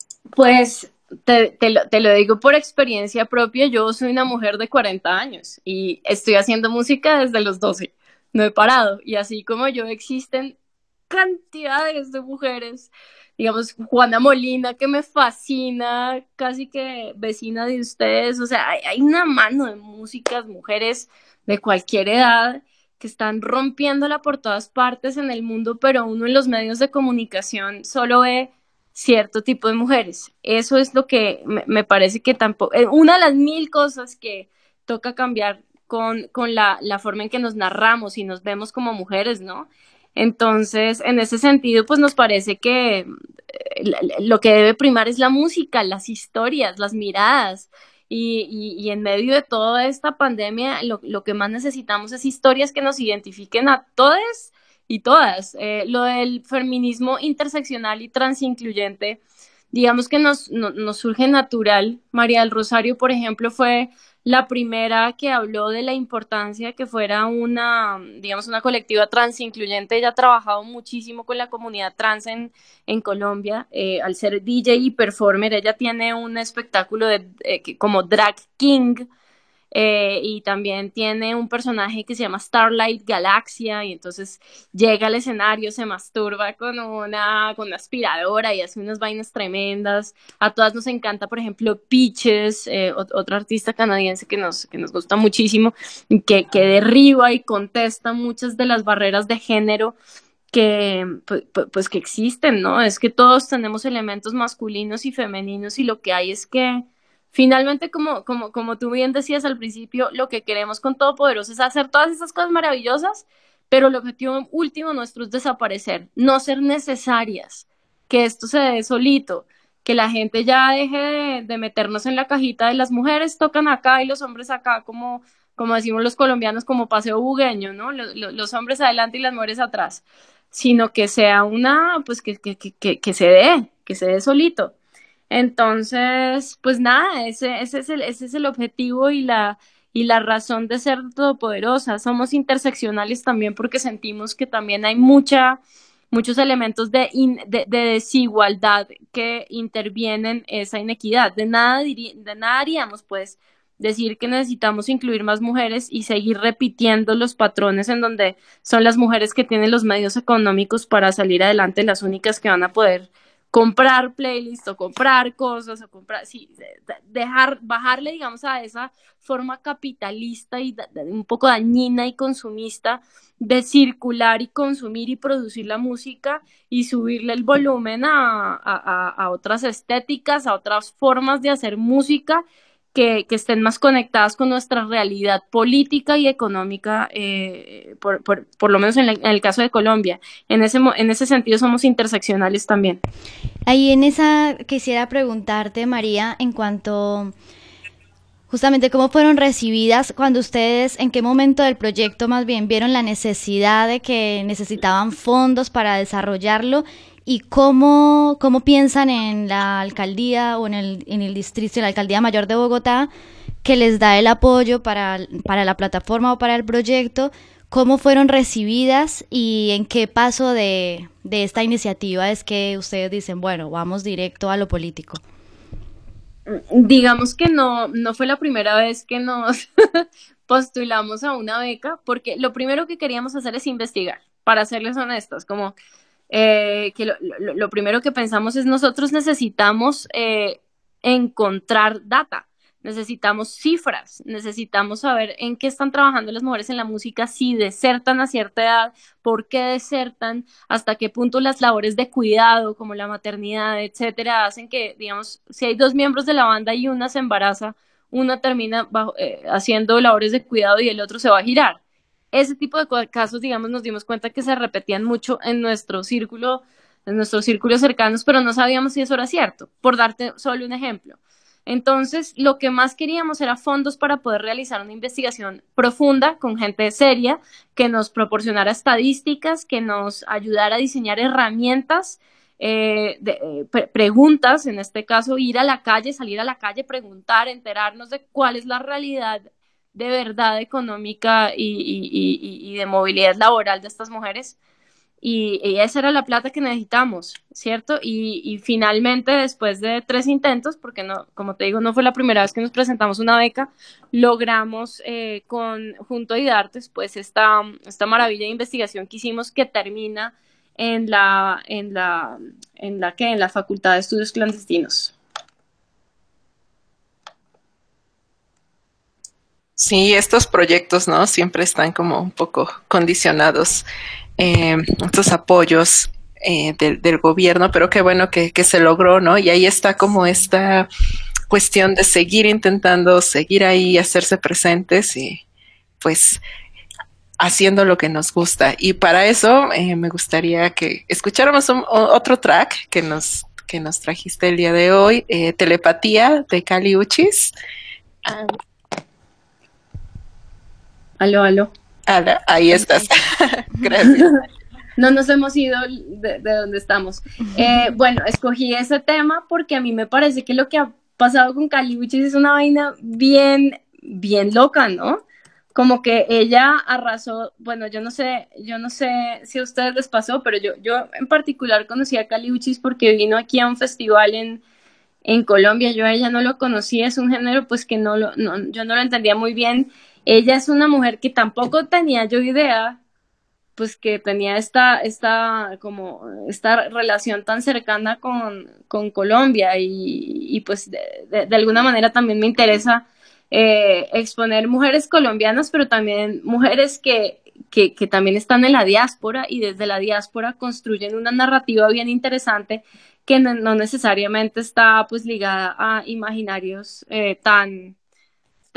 Pues te, te, lo, te lo digo por experiencia propia, yo soy una mujer de cuarenta años y estoy haciendo música desde los doce, no he parado, y así como yo existen cantidades de mujeres, digamos Juana Molina, que me fascina, casi que vecina de ustedes, o sea, hay, hay una mano de músicas, mujeres de cualquier edad que están rompiéndola por todas partes en el mundo, pero uno en los medios de comunicación solo ve cierto tipo de mujeres. Eso es lo que me, me parece que tampoco, eh, una de las mil cosas que toca cambiar con, con la, la forma en que nos narramos y nos vemos como mujeres, ¿no? Entonces, en ese sentido, pues nos parece que eh, lo que debe primar es la música, las historias, las miradas. Y, y, y en medio de toda esta pandemia, lo, lo que más necesitamos es historias que nos identifiquen a todas y todas. Eh, lo del feminismo interseccional y transincluyente, digamos que nos, no, nos surge natural. María del Rosario, por ejemplo, fue la primera que habló de la importancia que fuera una, digamos, una colectiva transincluyente. Ella ha trabajado muchísimo con la comunidad trans en, en Colombia, eh, al ser D J y performer. Ella tiene un espectáculo de, eh, que, como Drag King, eh, y también tiene un personaje que se llama Starlight Galaxia, y entonces llega al escenario, se masturba con una, con una aspiradora y hace unas vainas tremendas. A todas nos encanta, por ejemplo, Peaches, eh, otra artista canadiense que nos, que nos gusta muchísimo, que, que derriba y contesta muchas de las barreras de género que, pues, pues que existen, ¿no? Es que todos tenemos elementos masculinos y femeninos, y lo que hay es que finalmente, como, como, como tú bien decías al principio, lo que queremos con Todopoderoso es hacer todas esas cosas maravillosas, pero el objetivo último nuestro es desaparecer, no ser necesarias, que esto se dé solito, que la gente ya deje de, de meternos en la cajita de las mujeres tocan acá y los hombres acá, como, como decimos los colombianos, como paseo bugueño, ¿no? Los, los hombres adelante y las mujeres atrás, sino que sea una, pues que, que, que, que se dé, que se dé solito. Entonces, pues nada, ese, ese, es el, ese es el objetivo y la, y la razón de ser todopoderosa. Somos interseccionales también porque sentimos que también hay mucha, muchos elementos de, in, de, de desigualdad que intervienen esa inequidad. De nada, diri, de nada haríamos, pues, decir que necesitamos incluir más mujeres y seguir repitiendo los patrones en donde son las mujeres que tienen los medios económicos para salir adelante, las únicas que van a poder comprar playlists o comprar cosas o comprar, sí, dejar, bajarle, digamos, a esa forma capitalista y un poco dañina y consumista de circular y consumir y producir la música y subirle el volumen a, a, a otras estéticas, a otras formas de hacer música que, que estén más conectadas con nuestra realidad política y económica, eh, por, por, por lo menos en, la, en el caso de Colombia. En ese, en ese sentido somos interseccionales también. Ahí en esa quisiera preguntarte, María, en cuanto justamente cómo fueron recibidas cuando ustedes, en qué momento del proyecto más bien vieron la necesidad de que necesitaban fondos para desarrollarlo y cómo, cómo piensan en la alcaldía o en el, en el distrito, en la alcaldía mayor de Bogotá, que les da el apoyo para, para la plataforma o para el proyecto. ¿Cómo fueron recibidas y en qué paso de, de esta iniciativa es que ustedes dicen, bueno, vamos directo a lo político? Digamos que no, no fue la primera vez que nos postulamos a una beca, porque lo primero que queríamos hacer es investigar, para serles honestos, como eh, que lo, lo, lo primero que pensamos es nosotros necesitamos eh, encontrar data. Necesitamos cifras, necesitamos saber en qué están trabajando las mujeres en la música, si desertan a cierta edad, por qué desertan, hasta qué punto las labores de cuidado, como la maternidad, etcétera, hacen que, digamos, si hay dos miembros de la banda y una se embaraza, una termina bajo, eh, haciendo labores de cuidado y el otro se va a girar. Ese tipo de casos, digamos, nos dimos cuenta que se repetían mucho en nuestro círculo, en nuestros círculos cercanos, pero no sabíamos si eso era cierto, por darte solo un ejemplo. Entonces, lo que más queríamos era fondos para poder realizar una investigación profunda con gente seria, que nos proporcionara estadísticas, que nos ayudara a diseñar herramientas, eh, de, eh, pre preguntas, en este caso, ir a la calle, salir a la calle, preguntar, enterarnos de cuál es la realidad de verdad económica y, y, y, y de movilidad laboral de estas mujeres. Y, y esa era la plata que necesitamos, ¿cierto? Y, y finalmente, después de tres intentos, porque no, como te digo, no fue la primera vez que nos presentamos una beca, logramos eh, con, junto a IDARTES, pues esta, esta maravilla de investigación que hicimos que termina en la, en la, en la, ¿qué? En la Facultad de Estudios Clandestinos. Sí, estos proyectos, ¿no? Siempre están como un poco condicionados. Eh, estos apoyos eh, del, del gobierno, pero qué bueno que, que se logró, ¿no? Y ahí está como esta cuestión de seguir intentando, seguir ahí, hacerse presentes y pues haciendo lo que nos gusta. Y para eso eh, me gustaría que escucháramos un, otro track que nos, que nos trajiste el día de hoy, eh, Telepatía de Kali Uchis. Um, aló, aló. Ala, ahí estás. Gracias. No nos hemos ido de, de donde estamos. Eh, bueno, escogí ese tema porque a mí me parece que lo que ha pasado con Kali Uchis es una vaina bien, bien loca, ¿no? Como que ella arrasó, bueno, yo no sé, yo no sé si a ustedes les pasó, pero yo, yo en particular conocí a Kali Uchis porque vino aquí a un festival en, en Colombia. Yo a ella no lo conocía, es un género pues que no lo, no, yo no lo entendía muy bien. Ella es una mujer que tampoco tenía yo idea, pues que tenía esta, esta, como, esta relación tan cercana con, con Colombia y, y pues de, de, de alguna manera también me interesa eh, exponer mujeres colombianas, pero también mujeres que, que, que también están en la diáspora y desde la diáspora construyen una narrativa bien interesante que no, no necesariamente está pues ligada a imaginarios eh, tan...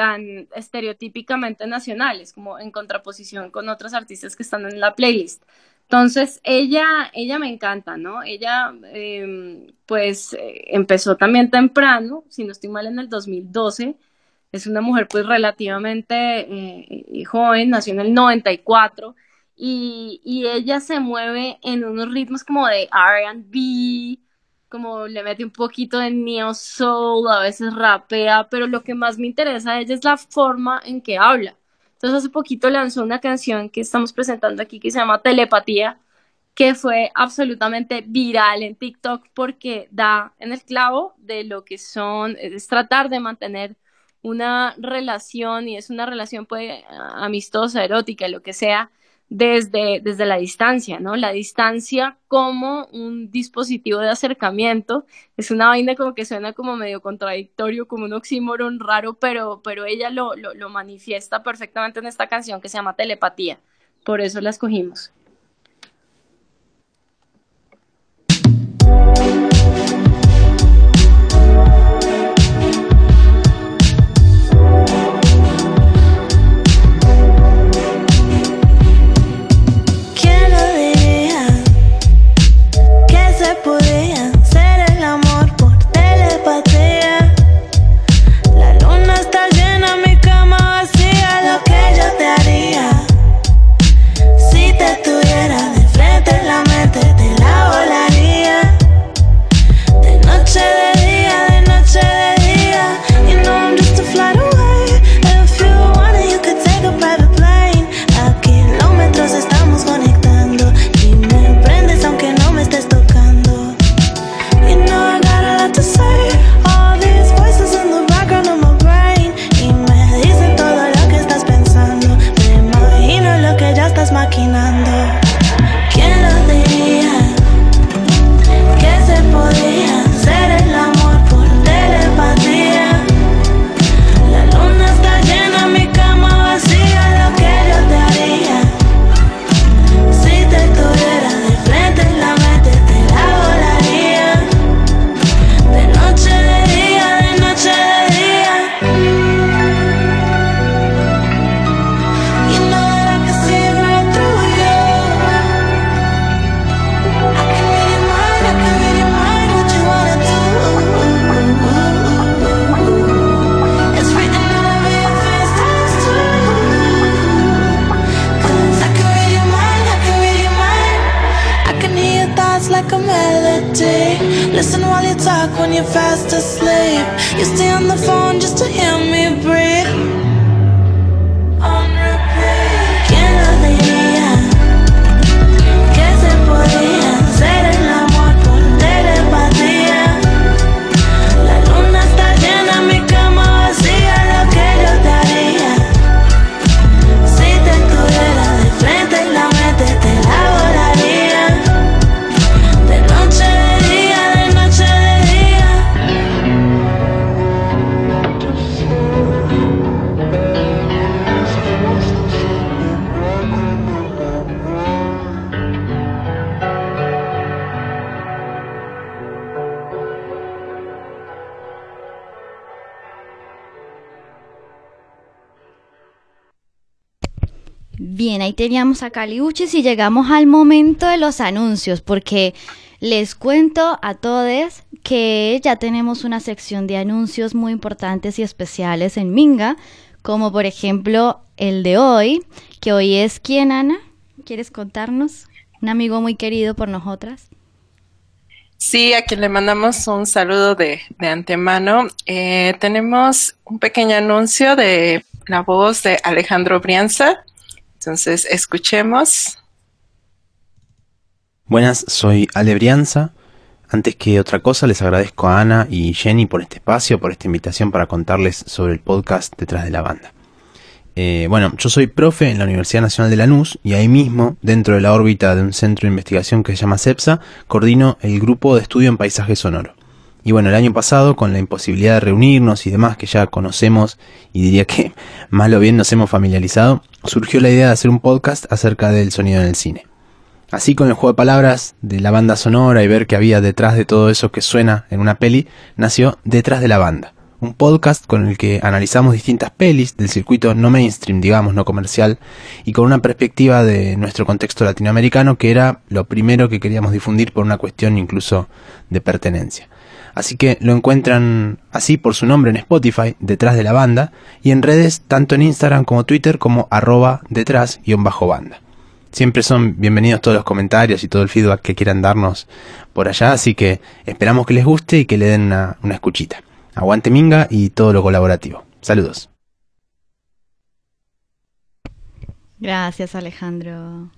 tan estereotípicamente nacionales, como en contraposición con otros artistas que están en la playlist. Entonces, ella, ella me encanta, ¿no? Ella, eh, pues, eh, empezó también temprano, si no estoy mal, en el dos mil doce. Es una mujer, pues, relativamente eh, joven, nació en el noventa y cuatro, y, y ella se mueve en unos ritmos como de R and B, como le mete un poquito de neo soul, a veces rapea, pero lo que más me interesa de ella es la forma en que habla. Entonces hace poquito lanzó una canción que estamos presentando aquí que se llama Telepatía, que fue absolutamente viral en TikTok porque da en el clavo de lo que son, es tratar de mantener una relación, y es una relación pues amistosa, erótica, lo que sea, desde, desde la distancia, ¿no? La distancia como un dispositivo de acercamiento. Es una vaina como que suena como medio contradictorio, como un oxímoron raro, pero, pero ella lo, lo, lo manifiesta perfectamente en esta canción que se llama Telepatía. Por eso la escogimos. Podría ser el amor por telepatía. La luna está llena, mi cama vacía. Lo que yo te haría si te tuviera de frente en la mente, te la volaría. De noche, de día, de noche, de día. You know I'm just a flight away. If you want it, you could take a private plane. A kilómetros estamos conectando y me prendes aunque no me estés tocando. To say all these voices in the background of my brain, y me dicen todo lo que estás pensando. Me imagino lo que ya estás maquinando. ¿Quién lo diría? Que se podía hacer el amor por telepatía. La luna está llena, mi cama vacía. Lo que yo te haría si te tuviera de frente en la mente, te la volaría. De noche, de día, de noche, de día. You know that I can see right through you. I can read your mind, I can read your mind. What you wanna do? It's written all over your face, times two. 'Cause I can read your mind, I can read your mind. I can hear your thoughts like a melody. Listen while you talk when you're fast asleep. You stay on the phone just to hear me breathe. On repeat. ¿Quién lo diría? Que se podía hacer el amor por telepatía. La luna está llena, mi cama vacía. Lo que yo te haría si te tuviera de frente en la mente, te la volaría. De noche, de día, de noche, de día. Bien, ahí teníamos a Caliuchis y llegamos al momento de los anuncios, porque les cuento a todos que ya tenemos una sección de anuncios muy importantes y especiales en Minga, como por ejemplo el de hoy, que hoy es ¿quién, Ana? ¿Quieres contarnos? Un amigo muy querido por nosotras. Sí, a quien le mandamos un saludo de, de antemano. Eh, tenemos un pequeño anuncio de la voz de Alejandro Brianza. Entonces, escuchemos. Buenas, soy Ale Brianza. Antes que otra cosa, les agradezco a Ana y Jenny por este espacio, por esta invitación para contarles sobre el podcast Detrás de la Banda. Eh, bueno, yo soy profe en la Universidad Nacional de Lanús y ahí mismo, dentro de la órbita de un centro de investigación que se llama CEPSA, coordino el grupo de estudio en paisaje sonoro. Y bueno, el año pasado, con la imposibilidad de reunirnos y demás que ya conocemos, y diría que mal o bien nos hemos familiarizado, surgió la idea de hacer un podcast acerca del sonido en el cine. Así, con el juego de palabras de la banda sonora y ver qué había detrás de todo eso que suena en una peli, nació Detrás de la Banda, un podcast con el que analizamos distintas pelis del circuito no mainstream, digamos, no comercial, y con una perspectiva de nuestro contexto latinoamericano, que era lo primero que queríamos difundir por una cuestión incluso de pertenencia. Así que lo encuentran así por su nombre en Spotify, Detrás de la Banda, y en redes tanto en Instagram como Twitter como arroba detrás guión bajo banda. Siempre son bienvenidos todos los comentarios y todo el feedback que quieran darnos por allá, así que esperamos que les guste y que le den una, una escuchita. Aguante Minga y todo lo colaborativo. Saludos. Gracias, Alejandro.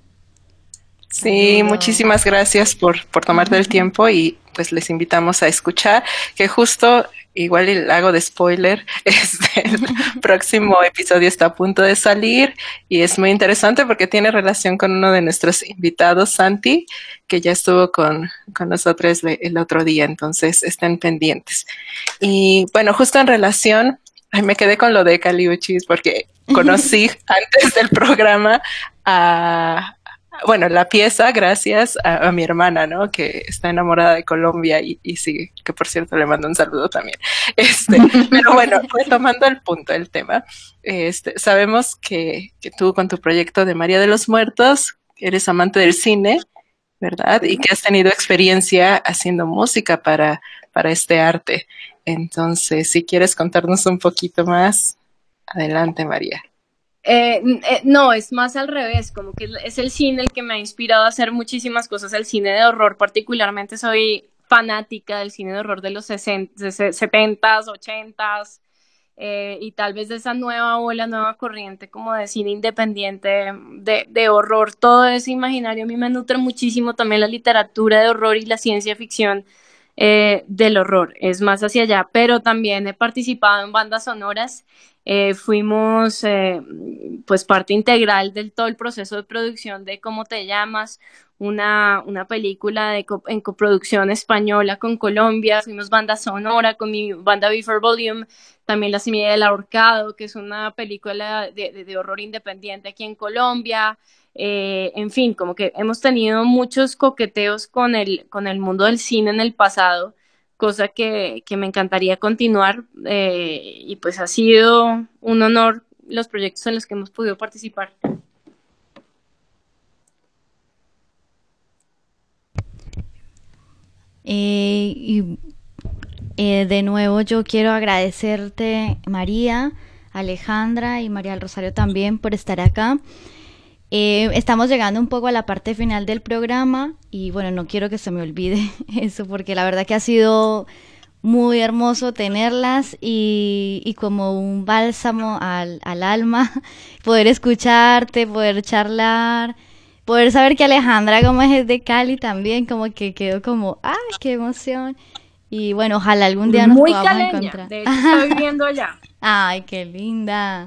Sí, muchísimas gracias por, por tomarte el tiempo y pues les invitamos a escuchar, que justo, igual el hago de spoiler, este, el próximo episodio está a punto de salir y es muy interesante porque tiene relación con uno de nuestros invitados, Santi, que ya estuvo con, con nosotros el, el otro día, entonces estén pendientes. Y bueno, justo en relación, ay, me quedé con lo de Caliuchis porque conocí antes del programa a... Bueno, la pieza, gracias a, a mi hermana, ¿no? Que está enamorada de Colombia y, y sí, que por cierto le mando un saludo también. Este, pero bueno, retomando el punto del tema, este, sabemos que, que tú con tu proyecto de María de los Muertos eres amante del cine, ¿verdad? Y que has tenido experiencia haciendo música para, para este arte. Entonces, si quieres contarnos un poquito más, adelante, María. Eh, eh, no, es más al revés, como que es el cine el que me ha inspirado a hacer muchísimas cosas. El cine de horror, particularmente, soy fanática del cine de horror de los sesenta, setentas, ochentas, eh, y tal vez de esa nueva ola, nueva corriente como de cine independiente, de, de horror. Todo ese imaginario a mí me nutre muchísimo, también la literatura de horror y la ciencia ficción eh, del horror, es más hacia allá, pero también he participado en bandas sonoras. Eh, fuimos eh, pues parte integral del todo el proceso de producción de ¿Cómo te llamas? Una, una película de co en coproducción española con Colombia. Fuimos banda sonora con mi banda Before Volume, también La Semilla del Ahorcado, que es una película de, de, de horror independiente aquí en Colombia. Eh, en fin, como que hemos tenido muchos coqueteos con el, con el mundo del cine en el pasado, cosa que, que me encantaría continuar, eh, y pues ha sido un honor los proyectos en los que hemos podido participar. Eh, y eh, de nuevo yo quiero agradecerte, María, Alejandra y María del Rosario también por estar acá. Eh, estamos llegando un poco a la parte final del programa y bueno, no quiero que se me olvide eso porque la verdad que ha sido muy hermoso tenerlas y, y como un bálsamo al, al alma, poder escucharte, poder charlar, poder saber que Alejandra como es de Cali también, como que quedó como, ¡ay, qué emoción! Y bueno, ojalá algún día nos muy podamos caleña, encontrar. De hecho estoy viviendo allá. ¡Ay, qué linda!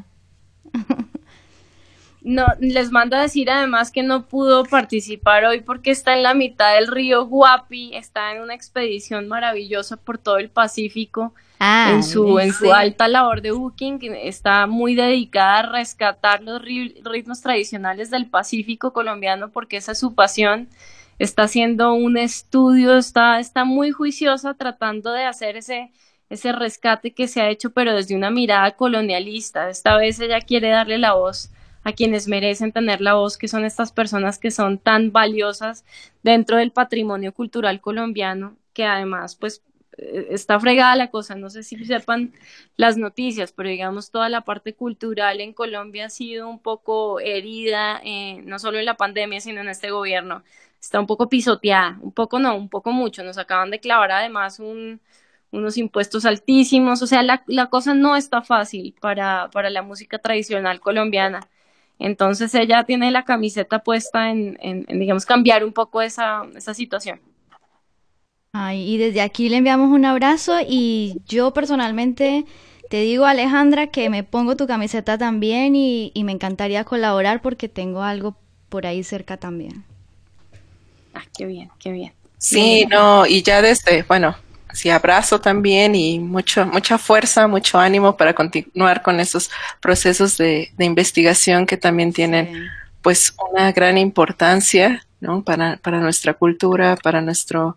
No, les mando a decir además que no pudo participar hoy porque está en la mitad del río Guapi, está en una expedición maravillosa por todo el Pacífico, Ah, en su, miren, en su sí. alta labor de booking, que está muy dedicada a rescatar los ri- ritmos tradicionales del Pacífico colombiano porque esa es su pasión. Está haciendo un estudio, está, está muy juiciosa tratando de hacer ese, ese rescate que se ha hecho, pero desde una mirada colonialista. Esta vez ella quiere darle la voz a quienes merecen tener la voz, que son estas personas que son tan valiosas dentro del patrimonio cultural colombiano, que además, pues, eh, está fregada la cosa. No sé si sepan las noticias, pero digamos, toda la parte cultural en Colombia ha sido un poco herida, eh, no solo en la pandemia, sino en este gobierno. Está un poco pisoteada, un poco no, un poco mucho. Nos acaban de clavar además un, unos impuestos altísimos, o sea, la, la cosa no está fácil para, para la música tradicional colombiana. Entonces ella tiene la camiseta puesta en, en, en digamos, cambiar un poco esa, esa situación. Ay, y desde aquí le enviamos un abrazo y yo personalmente te digo, Alejandra, que me pongo tu camiseta también y, y me encantaría colaborar porque tengo algo por ahí cerca también. Ah, qué bien, qué bien. Sí, no, y ya desde, bueno, sí, abrazo también y mucho, mucha fuerza, mucho ánimo para continuar con esos procesos de, de investigación que también tienen, Sí. pues, una gran importancia, ¿no? Para, para nuestra cultura, para nuestro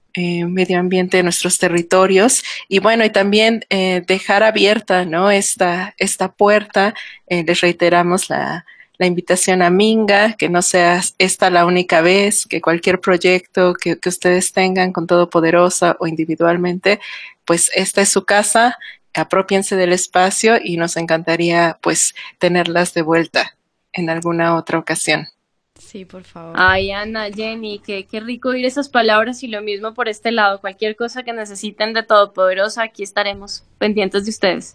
eh, medio ambiente de nuestros territorios. Y bueno, y también eh, dejar abierta, ¿no? esta, esta puerta. Eh, les reiteramos la, la invitación a Minga, que no sea esta la única vez, que cualquier proyecto que, que ustedes tengan con Todopoderosa o individualmente, pues esta es su casa, apropiense del espacio y nos encantaría pues tenerlas de vuelta en alguna otra ocasión. Sí, por favor. Ay, Ana, Jenny, qué, qué rico oír esas palabras y lo mismo por este lado. Cualquier cosa que necesiten de Todopoderosa, aquí estaremos pendientes de ustedes.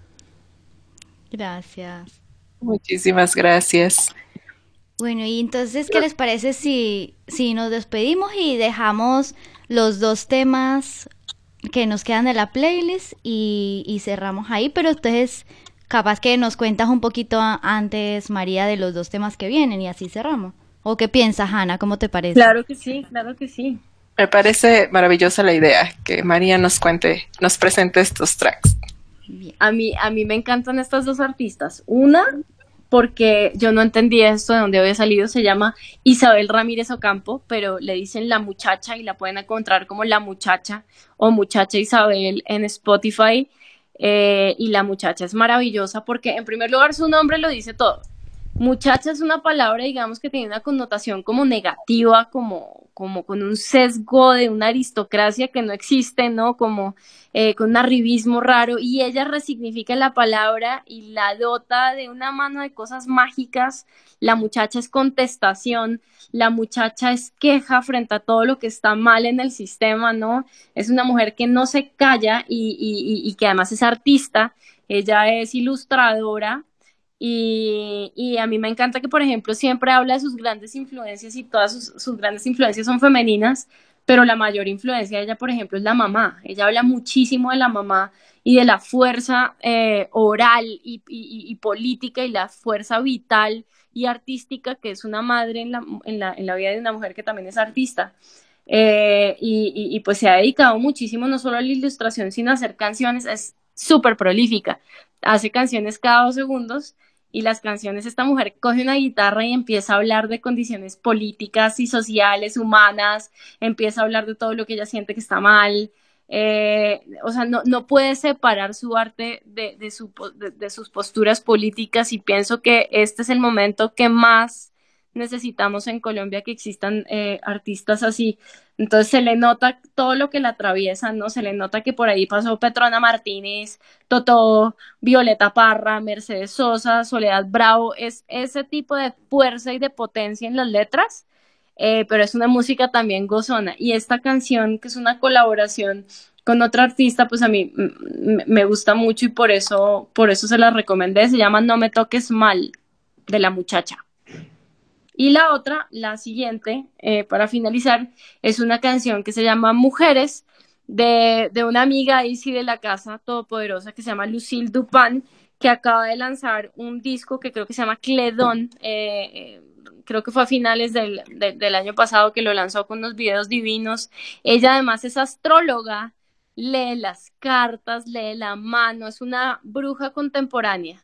Gracias. Muchísimas gracias. Bueno, y entonces, ¿qué les parece si, si nos despedimos y dejamos los dos temas que nos quedan de la playlist y, y cerramos ahí? Pero entonces, capaz que nos cuentas un poquito a- antes, María, de los dos temas que vienen y así cerramos. ¿O qué piensas, Hanna? ¿Cómo te parece? Claro que sí, claro que sí. Me parece maravillosa la idea que María nos cuente, nos presente estos tracks. Bien. A mí, a mí me encantan estas dos artistas. Una, porque yo no entendí esto de dónde había salido, se llama Isabel Ramírez Ocampo, pero le dicen La Muchacha y la pueden encontrar como La Muchacha o Muchacha Isabel en Spotify. Eh, y La Muchacha es maravillosa porque en primer lugar su nombre lo dice todo. Muchacha es una palabra, digamos, que tiene una connotación como negativa, como, como con un sesgo de una aristocracia que no existe, ¿no? Como eh, con un arribismo raro, y ella resignifica la palabra y la dota de una mano de cosas mágicas. La muchacha es contestación, la muchacha es queja frente a todo lo que está mal en el sistema, ¿no? Es una mujer que no se calla y, y, y, y que además es artista, ella es ilustradora. Y, y a mí me encanta que, por ejemplo, siempre habla de sus grandes influencias y todas sus, sus grandes influencias son femeninas, pero la mayor influencia de ella, por ejemplo, es la mamá. Ella habla muchísimo de la mamá y de la fuerza eh, oral y, y, y política y la fuerza vital y artística que es una madre en la, en la, en la vida de una mujer que también es artista. Eh, y, y, y pues se ha dedicado muchísimo no solo a la ilustración, sino a hacer canciones. Es súper prolífica, hace canciones cada dos segundos y las canciones, esta mujer coge una guitarra y empieza a hablar de condiciones políticas y sociales, humanas, empieza a hablar de todo lo que ella siente que está mal. Eh, o sea, no, no puede separar su arte de, de, su, de, de sus posturas políticas, y pienso que este es el momento que más necesitamos en Colombia, que existan eh, artistas así. Entonces se le nota todo lo que la atraviesa, ¿no? Se le nota que por ahí pasó Petrona Martínez, Totó, Violeta Parra, Mercedes Sosa, Soledad Bravo. Es ese tipo de fuerza y de potencia en las letras, eh, pero es una música también gozona. Y esta canción, que es una colaboración con otra artista, pues a mí mm, me gusta mucho y por eso, por eso se la recomendé. Se llama No me toques mal, de La Muchacha. Y la otra, la siguiente, eh, para finalizar, es una canción que se llama Mujeres, de, de una amiga ahí sí de la casa todopoderosa que se llama Lucille Dupin, que acaba de lanzar un disco que creo que se llama Cledón, eh, eh, creo que fue a finales del, de, del año pasado que lo lanzó con unos videos divinos. Ella además es astróloga, lee las cartas, lee la mano, es una bruja contemporánea.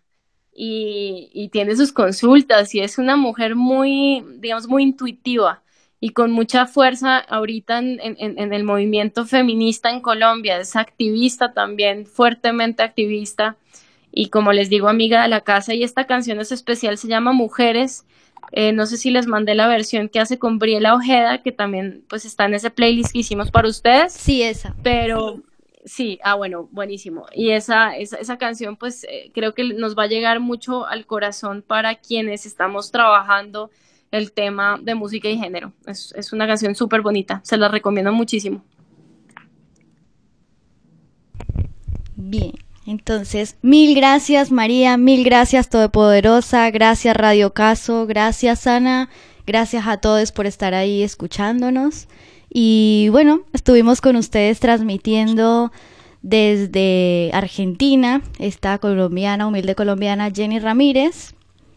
Y, y tiene sus consultas y es una mujer muy, digamos, muy intuitiva y con mucha fuerza ahorita en, en, en el movimiento feminista en Colombia. Es activista también, fuertemente activista, y como les digo, amiga de la casa. Y esta canción es especial, se llama Mujeres. Eh, no sé si les mandé la versión que hace con Briela Ojeda, que también pues está en ese playlist que hicimos para ustedes. Sí, esa. Pero sí, ah, bueno, buenísimo. Y esa, esa, esa canción, pues eh, creo que nos va a llegar mucho al corazón para quienes estamos trabajando el tema de música y género. Es, es una canción súper bonita, se la recomiendo muchísimo. Bien, entonces, mil gracias, María, mil gracias, Todopoderosa, gracias, Radio Caso, gracias, Ana, gracias a todos por estar ahí escuchándonos. Y bueno, estuvimos con ustedes transmitiendo desde Argentina, esta colombiana, humilde colombiana, Jenny Ramírez.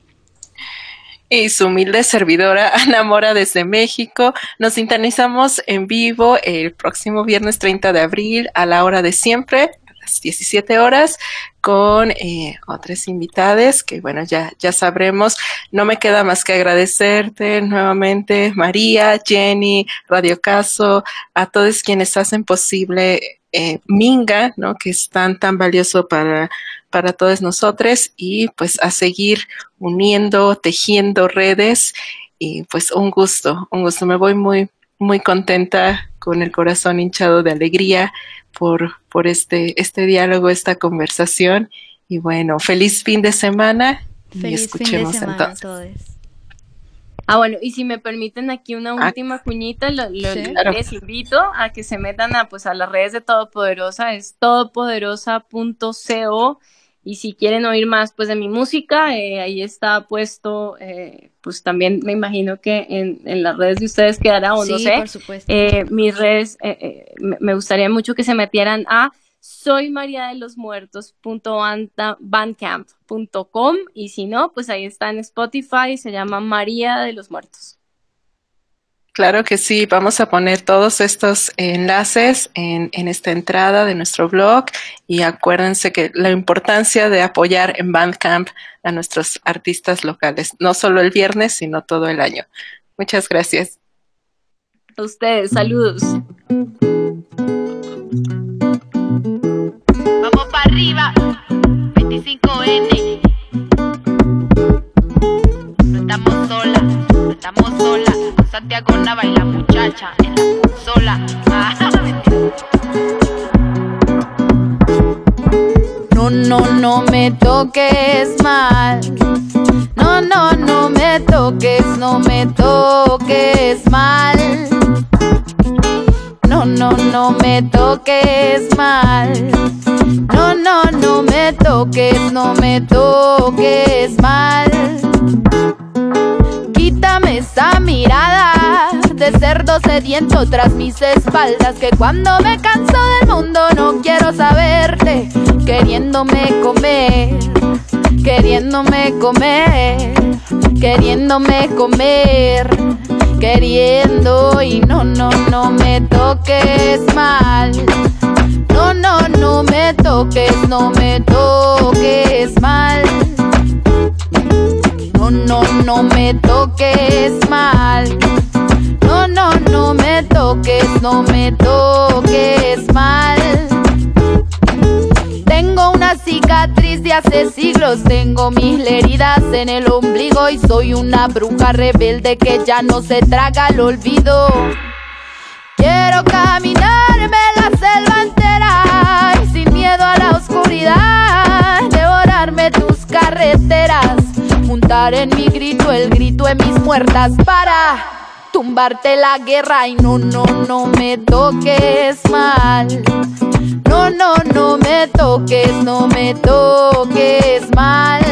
Y su humilde servidora, Ana Mora, desde México. Nos sintonizamos en vivo el próximo viernes treinta de abril a la hora de siempre, las diecisiete horas con eh, otras invitadas que, bueno, ya, ya sabremos. No me queda más que agradecerte nuevamente, María, Jenny, Radio Caso, a todos quienes hacen posible eh, Minga, ¿no? Que es tan, tan valioso para, para todos nosotros, y pues a seguir uniendo, tejiendo redes, y pues un gusto, un gusto. Me voy muy, muy contenta, con el corazón hinchado de alegría por, por este, este diálogo, esta conversación. Y bueno, feliz fin de semana. Feliz y escuchemos fin de semana entonces. a todos. Ah, bueno, y si me permiten aquí una Ah, última cuñita, lo, lo- Sí. Claro. les invito a que se metan a, pues, a las redes de Todopoderosa, es todopoderosa punto co, y si quieren oír más, pues, de mi música, eh, ahí está puesto, eh, pues también me imagino que en, en las redes de ustedes quedará, o no Sí, sé, por supuesto. eh, mis redes, eh, eh, me me gustaría mucho que se metieran a soy maría de los muertos punto bandcamp punto com, y si no, pues ahí está en Spotify, se llama María de los Muertos. Claro que sí, vamos a poner todos estos enlaces en, en esta entrada de nuestro blog, y acuérdense que la importancia de apoyar en Bandcamp a nuestros artistas locales, no solo el viernes, sino todo el año. Muchas gracias. A ustedes, saludos. Vamos para arriba, veinticinco ene. No estamos solas, no estamos solas. Santiago Nava y la muchacha en la consola. Ah, No, no, no me toques mal. No, no, no me toques, no me toques mal. No, no, no me toques mal. No, no, no me toques, no me toques mal. Quítame esa mirada de cerdo sediento tras mis espaldas, que cuando me canso del mundo no quiero saberte, queriéndome comer, queriéndome comer, queriéndome comer, queriendo. Y no, no, no me toques mal. No, no, no me toques, no me toques mal. No, no, no me toques mal. No, no, no me toques, no me toques mal. Tengo una cicatriz de hace siglos, tengo mil heridas en el ombligo, y soy una bruja rebelde que ya no se traga el olvido. Quiero caminarme la selva entera y sin miedo a la oscuridad, devorarme tus carreteras, juntar en mi grito el grito de mis muertas para tumbarte la guerra. Y no, no, no me toques mal. No, no, no me toques, no me toques mal.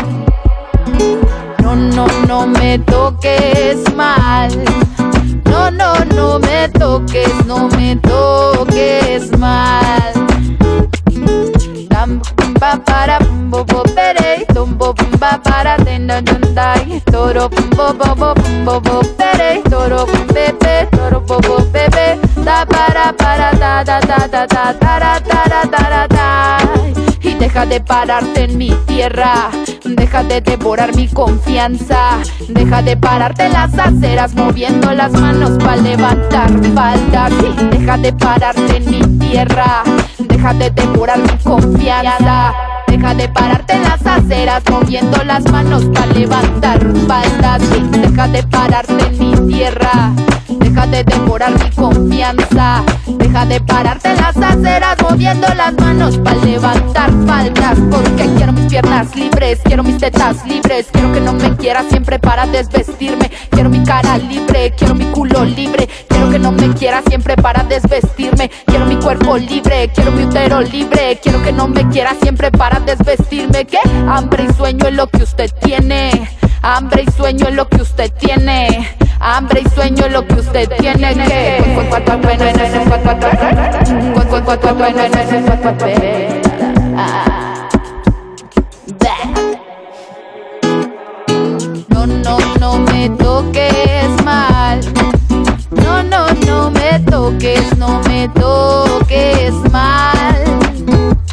No, no, no me toques mal. No, no, no me toques, no me toques mal. Dam pa para bo bo pere, dom bo ba para tenda dai, toro bo bo bo bo bo pere, toro pepe, toro bo bo pepe, da para para da da da da da da da da da. Y deja de pararte en mi tierra, deja de devorar mi confianza, deja de pararte en las aceras moviendo las manos para levantar faldas. Y deja de pararte en mi tierra, deja de devorar mi confianza, deja de pararte en las aceras moviendo las manos para levantar faldas. Y deja de pararte en mi tierra, deja de devorar mi confianza, deja de pararte en las aceras moviendo las manos para levantar faldas. Porque quiero mis piernas libres, quiero mis tetas libres, quiero que no me quieras siempre para desvestirme, quiero mi cara libre, quiero mi culo libre, quiero que no me quieras siempre para desvestirme, quiero mi cuerpo libre, quiero mi útero libre, quiero que no me quieras siempre para desvestirme. ¿Qué? Hambre y sueño es lo que usted tiene, hambre y sueño es lo que usted tiene, hambre y sueño es lo que usted tiene. Que no, no, no me toques mal. No, no, no me toques, no me toques mal.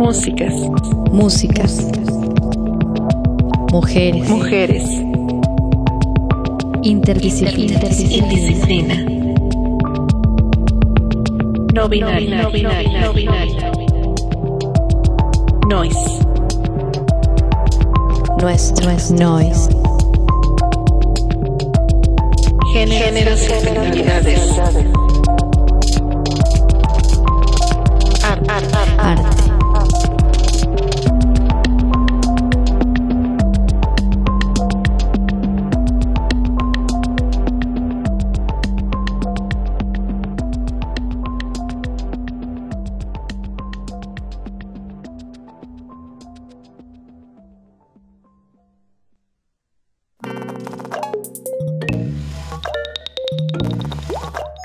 Músicas. Músicas. Mujeres. Mujeres. Interdisciplina. Indisciplina. No binario. No binario. No binario. Noise. Nuestro es noise. Géneros y finalidades. Arte. Arte.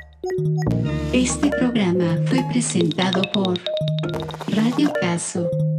Este programa fue presentado por Radio Caso.